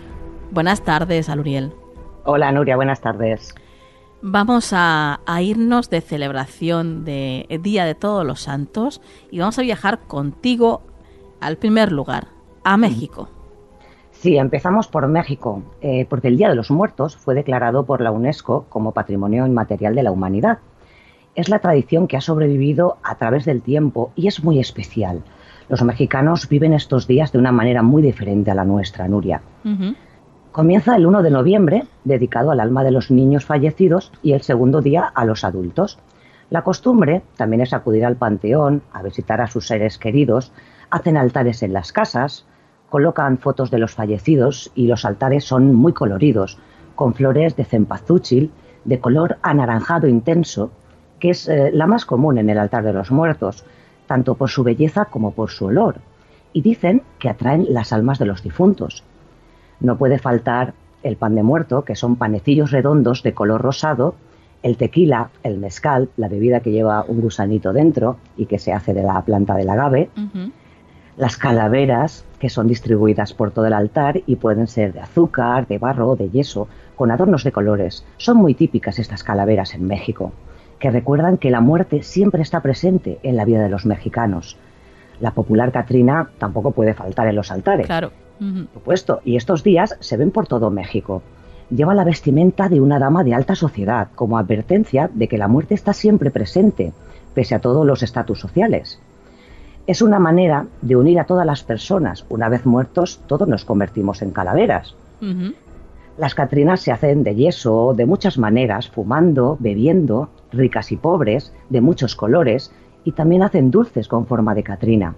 Buenas tardes, Aluriel.
Hola, Nuria, buenas tardes.
Vamos a irnos de celebración de Día de Todos los Santos y vamos a viajar contigo al primer lugar, a México.
Sí, empezamos por México, porque el Día de los Muertos fue declarado por la UNESCO como Patrimonio Inmaterial de la Humanidad. Es la tradición que ha sobrevivido a través del tiempo y es muy especial. Los mexicanos viven estos días de una manera muy diferente a la nuestra, Nuria.
Uh-huh.
Comienza el 1 de noviembre, dedicado al alma de los niños fallecidos, y el segundo día a los adultos. La costumbre también es acudir al panteón, a visitar a sus seres queridos, hacen altares en las casas, colocan fotos de los fallecidos y los altares son muy coloridos, con flores de cempasúchil de color anaranjado intenso, que es la más común en el altar de los muertos, tanto por su belleza como por su olor, y dicen que atraen las almas de los difuntos. No puede faltar el pan de muerto, que son panecillos redondos de color rosado, el tequila, el mezcal, la bebida que lleva un gusanito dentro y que se hace de la planta del agave,
Uh-huh.
las calaveras, que son distribuidas por todo el altar y pueden ser de azúcar, de barro, de yeso, con adornos de colores. Son muy típicas estas calaveras en México, que recuerdan que la muerte siempre está presente en la vida de los mexicanos. La popular Catrina tampoco puede faltar en los altares.
Claro. Uh-huh.
Por supuesto, y estos días se ven por todo México. Lleva la vestimenta de una dama de alta sociedad, como advertencia de que la muerte está siempre presente, pese a todos los estatus sociales. Es una manera de unir a todas las personas. Una vez muertos, todos nos convertimos en calaveras.
Uh-huh.
Las catrinas se hacen de yeso, de muchas maneras, fumando, bebiendo, ricas y pobres, de muchos colores, y también hacen dulces con forma de catrina.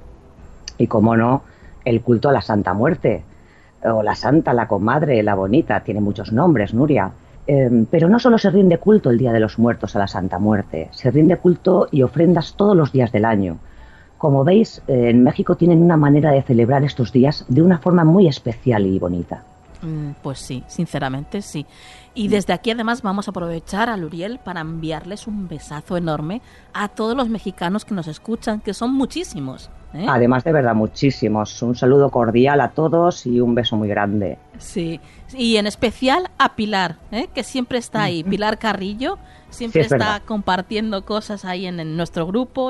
Y cómo no, el culto a la Santa Muerte, o la Santa, la Comadre, la Bonita, tiene muchos nombres, Nuria. Pero no solo se rinde culto el Día de los Muertos a la Santa Muerte, se rinde culto y ofrendas todos los días del año. Como veis, en México tienen una manera de celebrar estos días de una forma muy especial y bonita.
Pues sí, sinceramente sí. Y desde aquí además vamos a aprovechar a Aluriel para enviarles un besazo enorme a todos los mexicanos que nos escuchan, que son muchísimos.
Además, de verdad, muchísimos. Un saludo cordial a todos y un beso muy grande.
Sí, y en especial a Pilar, que siempre está ahí. Pilar Carrillo siempre
Sí,
está
verdad.
compartiendo cosas ahí en nuestro grupo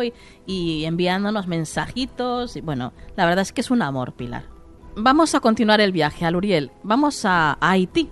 y enviándonos mensajitos. Y bueno, la verdad es que es un amor, Pilar. Vamos a continuar el viaje, Aluriel. Vamos a Haití.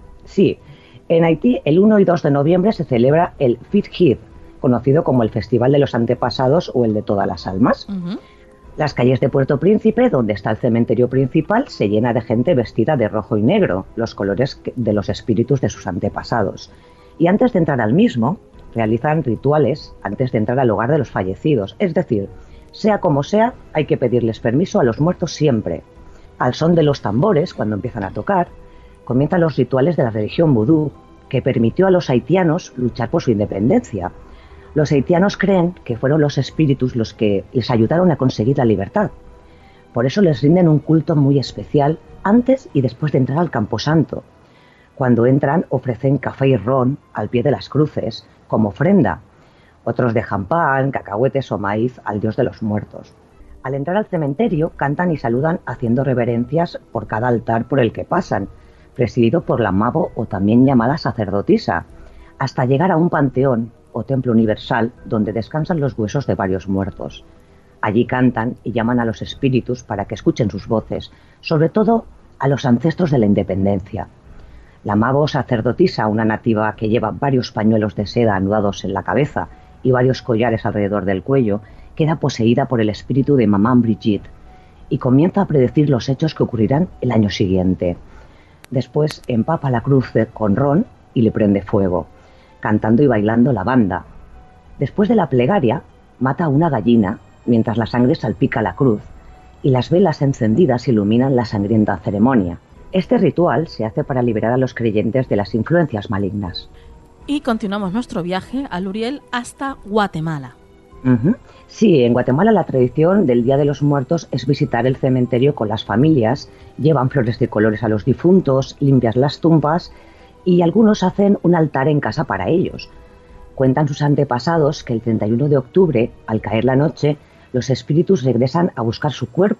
Sí, en Haití el 1 y 2 de noviembre se celebra el Fitzhugh, conocido como el Festival de los Antepasados o el de Todas las Almas.
Uh-huh.
Las calles de Puerto Príncipe, donde está el cementerio principal, se llena de gente vestida de rojo y negro, los colores de los espíritus de sus antepasados. Y antes de entrar al mismo, realizan rituales antes de entrar al hogar de los fallecidos. Es decir, sea como sea, hay que pedirles permiso a los muertos siempre. Al son de los tambores, cuando empiezan a tocar, comienzan los rituales de la religión vudú, que permitió a los haitianos luchar por su independencia. Los haitianos creen que fueron los espíritus los que les ayudaron a conseguir la libertad. Por eso les rinden un culto muy especial antes y después de entrar al Camposanto. Cuando entran, ofrecen café y ron al pie de las cruces, como ofrenda. Otros dejan pan, cacahuetes o maíz al dios de los muertos. Al entrar al cementerio, cantan y saludan haciendo reverencias por cada altar por el que pasan, presidido por la mabo o también llamada sacerdotisa, hasta llegar a un panteón o templo universal donde descansan los huesos de varios muertos. Allí cantan y llaman a los espíritus para que escuchen sus voces, sobre todo a los ancestros de la independencia. La mabo sacerdotisa, una nativa que lleva varios pañuelos de seda anudados en la cabeza y varios collares alrededor del cuello, queda poseída por el espíritu de Mamá Brigitte y comienza a predecir los hechos que ocurrirán el año siguiente. Después empapa la cruz con ron y le prende fuego, cantando y bailando la banda. Después de la plegaria, mata a una gallina mientras la sangre salpica la cruz y las velas encendidas iluminan la sangrienta ceremonia. Este ritual se hace para liberar a los creyentes de las influencias malignas.
Y continuamos nuestro viaje, Aluriel, hasta Guatemala.
Uh-huh. Sí, en Guatemala la tradición del Día de los Muertos es visitar el cementerio con las familias, llevan flores de colores a los difuntos, limpian las tumbas y algunos hacen un altar en casa para ellos. Cuentan sus antepasados que el 31 de octubre, al caer la noche, los espíritus regresan a buscar su cuerpo,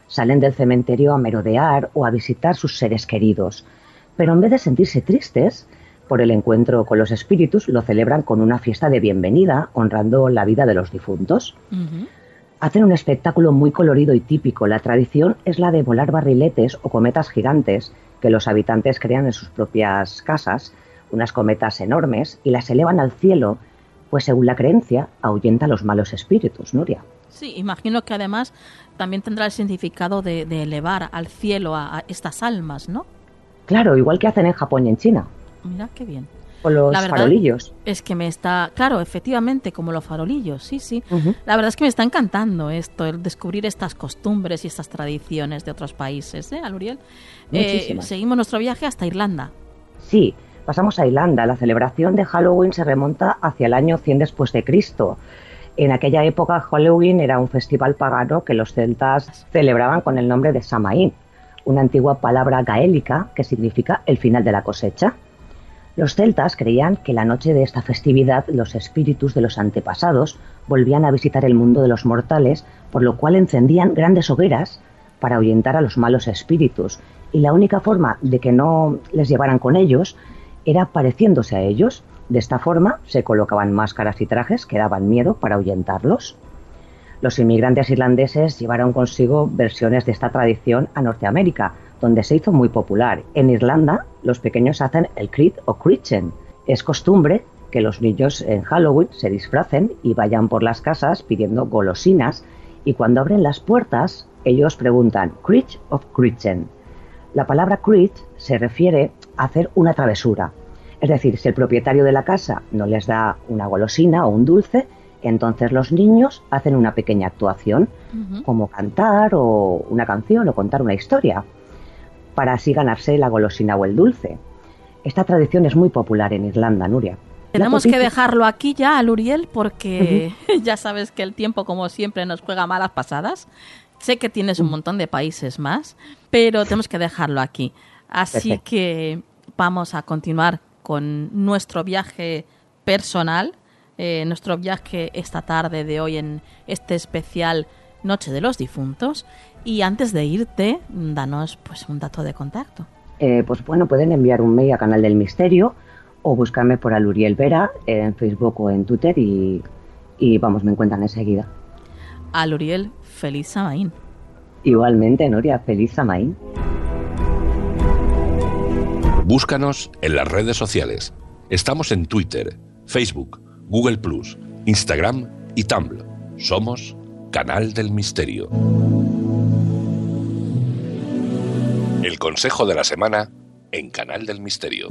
salen del cementerio a merodear o a visitar sus seres queridos. Pero en vez de sentirse tristes por el encuentro con los espíritus, lo celebran con una fiesta de bienvenida, honrando la vida de los difuntos.
Ujú.
Hacen un espectáculo muy colorido y típico. La tradición es la de volar barriletes o cometas gigantes que los habitantes crean en sus propias casas, unas cometas enormes, y las elevan al cielo, pues según la creencia, ahuyenta a los malos espíritus, Nuria.
Sí, imagino que además también tendrá el significado de elevar al cielo a estas almas, ¿no?
Claro, igual que hacen en Japón y en China,
Mira qué bien.
con los
La verdad
farolillos.
es que me está... Claro, efectivamente, como los farolillos, sí, sí.
Ujú.
La verdad es que me está encantando esto, el descubrir estas costumbres y estas tradiciones de otros países, ¿eh, Aluriel?
Muchísimas.
Seguimos nuestro viaje hasta Irlanda.
Sí, pasamos a Irlanda. La celebración de Halloween se remonta hacia el año 100 después de Cristo. En aquella época, Halloween era un festival pagano que los celtas celebraban con el nombre de Samaín, una antigua palabra gaélica que significa el final de la cosecha. Los celtas creían que la noche de esta festividad los espíritus de los antepasados volvían a visitar el mundo de los mortales, por lo cual encendían grandes hogueras para ahuyentar a los malos espíritus, y la única forma de que no les llevaran con ellos era pareciéndose a ellos. De esta forma se colocaban máscaras y trajes que daban miedo para ahuyentarlos. Los inmigrantes irlandeses llevaron consigo versiones de esta tradición a Norteamérica, donde se hizo muy popular. En Irlanda, los pequeños hacen el crit o critchen. Es costumbre que los niños en Halloween se disfracen y vayan por las casas pidiendo golosinas, y cuando abren las puertas, ellos preguntan crit o critchen. La palabra crit se refiere a hacer una travesura. Es decir, si el propietario de la casa no les da una golosina o un dulce, entonces los niños hacen una pequeña actuación, como cantar o una canción o contar una historia, para así ganarse la golosina o el dulce. Esta tradición es muy popular en Irlanda, Nuria.
Tenemos que dejarlo aquí ya, Aluriel, porque ya sabes que el tiempo, como siempre, nos juega malas pasadas. Sé que tienes un montón de países más, pero tenemos que dejarlo aquí. Así
Perfecto.
que vamos a continuar con nuestro viaje personal, nuestro viaje esta tarde de hoy en este especial Noche de los Difuntos. Y antes de irte, danos pues un dato de contacto.
Pues bueno, pueden enviar un mail a Canal del Misterio o buscarme por Aluriel Vera en Facebook o en Twitter y vamos, me encuentran enseguida.
Aluriel, feliz Samaín.
Igualmente, Nuria, feliz Samaín.
Búscanos en las redes sociales. Estamos en Twitter, Facebook, Google+, Instagram y Tumblr. Somos Canal del Misterio. El consejo de la semana en Canal del Misterio.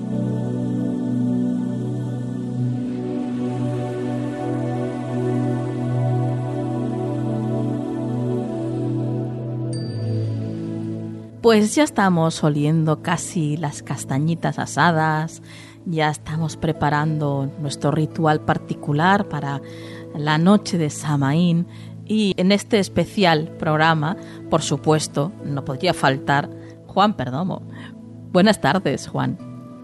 Pues ya estamos oliendo casi las castañitas asadas, ya estamos preparando nuestro ritual particular para la noche de Samaín, y en este especial programa, por supuesto, no podría faltar Juan Perdomo. Buenas tardes, Juan.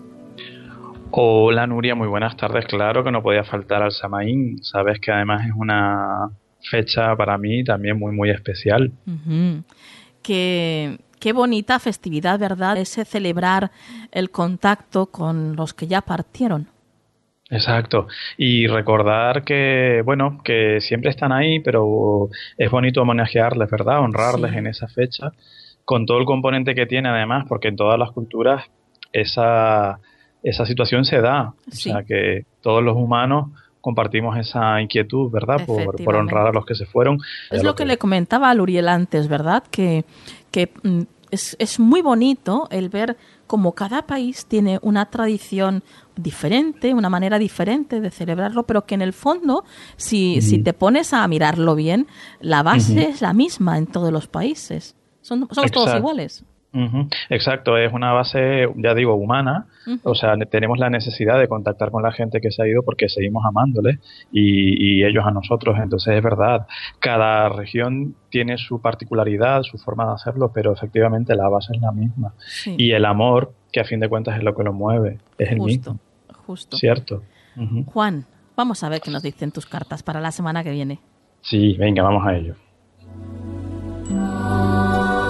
Hola Nuria, muy buenas tardes. Claro que no podía faltar al Samaín. Sabes que además es una fecha para mí también muy muy especial.
Uh-huh. Qué bonita festividad, ¿verdad? Ese celebrar el contacto con los que ya partieron.
Exacto. Y recordar que, bueno, que siempre están ahí, pero es bonito homenajearles, ¿verdad? Honrarles en esa fecha, con todo el componente que tiene además, porque en todas las culturas esa situación se da.
Sí.
O sea, que todos los humanos compartimos esa inquietud, ¿verdad? Por honrar a los que se fueron.
Es lo que le comentaba a Luriel antes, ¿verdad? Que es muy bonito el ver cómo cada país tiene una tradición diferente, una manera diferente de celebrarlo, pero que en el fondo, si te pones a mirarlo bien, la base es la misma en todos los países. Somos todos iguales.
Exacto, es una base, ya digo, humana. O sea, tenemos la necesidad de contactar con la gente que se ha ido porque seguimos amándoles y ellos a nosotros. Entonces es verdad, cada región tiene su particularidad, su forma de hacerlo, pero efectivamente la base es la misma. Sí. Y el amor, que a fin de cuentas es lo que lo mueve, es el mismo.
Justo.
¿Cierto?
Juan, vamos a ver qué nos dicen tus cartas para la semana que viene.
Sí, venga, vamos a ello.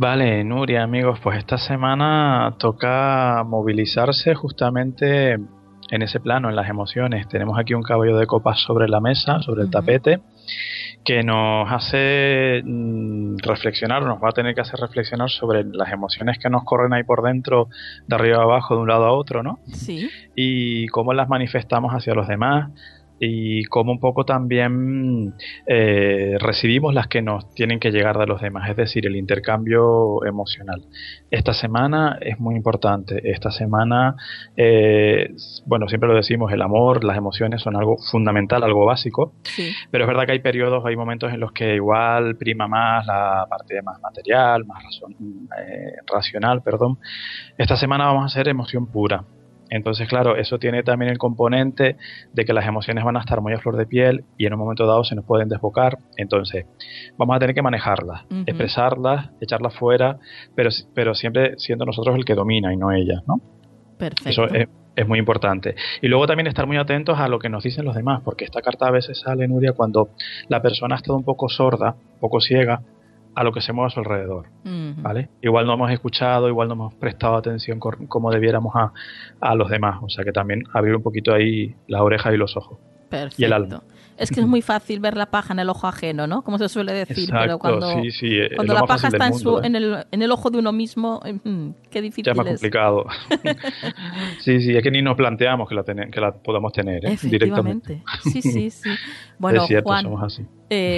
Vale, Nuria, amigos, pues esta semana toca movilizarse justamente en ese plano, en las emociones. Tenemos aquí un caballo de copas sobre la mesa, sobre el tapete, que nos hace reflexionar, nos va a tener que hacer reflexionar sobre las emociones que nos corren ahí por dentro, de arriba a abajo, de un lado a otro, ¿no?
Sí.
Y cómo las manifestamos hacia los demás, y cómo un poco también recibimos las que nos tienen que llegar de los demás, es decir, el intercambio emocional. Esta semana es muy importante. Esta semana, bueno, siempre lo decimos, el amor, las emociones son algo fundamental, algo básico,
Sí.
pero es verdad que hay periodos, hay momentos en los que igual prima más la parte más material, más racional, perdón. Esta semana vamos a hacer emoción pura. Entonces, claro, eso tiene también el componente de que las emociones van a estar muy a flor de piel y en un momento dado se nos pueden desbocar. Entonces, vamos a tener que manejarlas, expresarlas, echarlas fuera, pero siempre siendo nosotros el que domina y no ellas, ¿no?
Perfecto.
Eso es muy importante. Y luego también estar muy atentos a lo que nos dicen los demás, porque esta carta a veces sale, Nuria, cuando la persona ha estado un poco sorda, un poco ciega, a lo que se mueve a su alrededor, ¿vale? Igual no hemos escuchado, igual no hemos prestado atención como debiéramos a los demás, o sea que también abrir un poquito ahí las orejas y los ojos.
Perfecto.
Y el alma.
Es que es muy fácil ver la paja en el ojo ajeno, ¿no? Como se suele decir,
Exacto,
pero cuando
lo
la
más
paja
fácil
está
del mundo,
en el ojo de uno mismo, qué difícil
ya es más
es.
complicado. Sí, es que ni nos planteamos que la podamos tener,
Efectivamente.
directamente.
Sí. Bueno,
es cierto,
Juan,
somos así.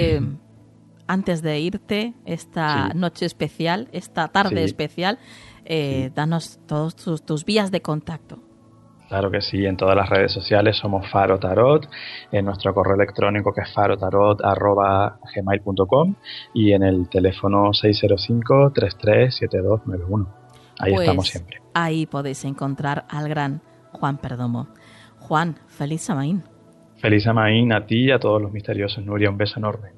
Antes de irte, esta noche especial, esta tarde especial, danos todos tus vías de contacto.
Claro que sí, en todas las redes sociales somos Faro Tarot, en nuestro correo electrónico que es farotarot@gmail.com y en el teléfono 605-337291. Ahí
Pues,
estamos siempre.
Ahí podéis encontrar al gran Juan Perdomo. Juan, feliz Samaín.
Feliz Samaín a ti y a todos los misteriosos. Nuria, un beso enorme.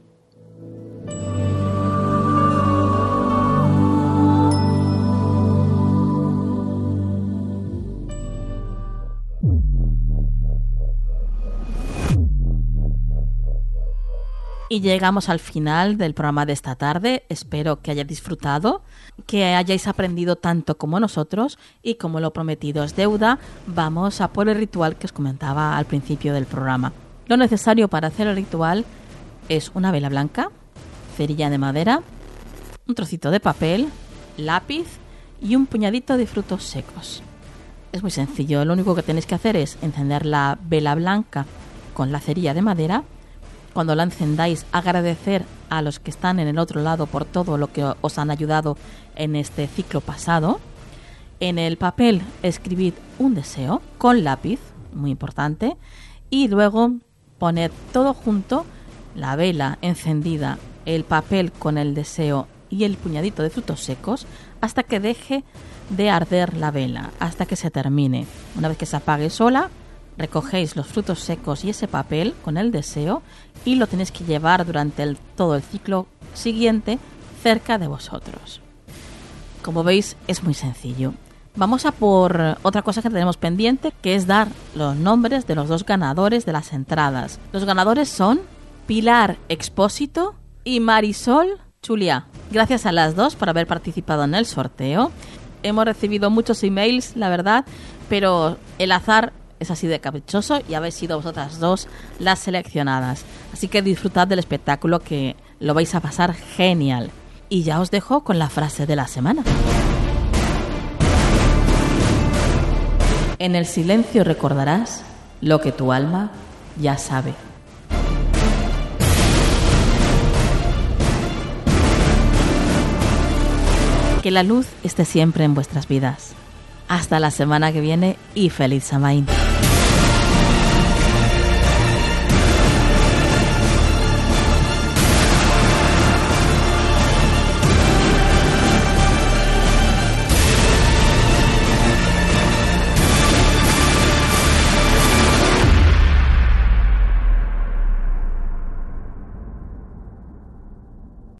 Y llegamos al final del programa de esta tarde. Espero que hayáis disfrutado, que hayáis aprendido tanto como nosotros y como lo prometido es deuda, vamos a por el ritual que os comentaba al principio del programa. Lo necesario para hacer el ritual es una vela blanca, cerilla de madera, un trocito de papel, lápiz y un puñadito de frutos secos. Es muy sencillo, lo único que tenéis que hacer es encender la vela blanca con la cerilla de madera. Cuando la encendáis, agradecer a los que están en el otro lado por todo lo que os han ayudado en este ciclo pasado. En el papel escribid un deseo con lápiz, muy importante, y luego poned todo junto, la vela encendida, el papel con el deseo y el puñadito de frutos secos, hasta que deje de arder la vela, hasta que se termine. Una vez que se apague sola, recogéis los frutos secos y ese papel con el deseo y lo tenéis que llevar durante todo el ciclo siguiente cerca de vosotros. Como veis, es muy sencillo. Vamos a por otra cosa que tenemos pendiente, que es dar los nombres de los dos ganadores de las entradas. Los ganadores son Pilar Expósito y Marisol Chulia. Gracias a las dos por haber participado en el sorteo. Hemos recibido muchos emails, la verdad, pero el azar es así de caprichoso y habéis sido vosotras dos las seleccionadas. Así que disfrutad del espectáculo, que lo vais a pasar genial. Y ya os dejo con la frase de la semana. En el silencio recordarás lo que tu alma ya sabe. Que la luz esté siempre en vuestras vidas. Hasta la semana que viene y feliz Samaín.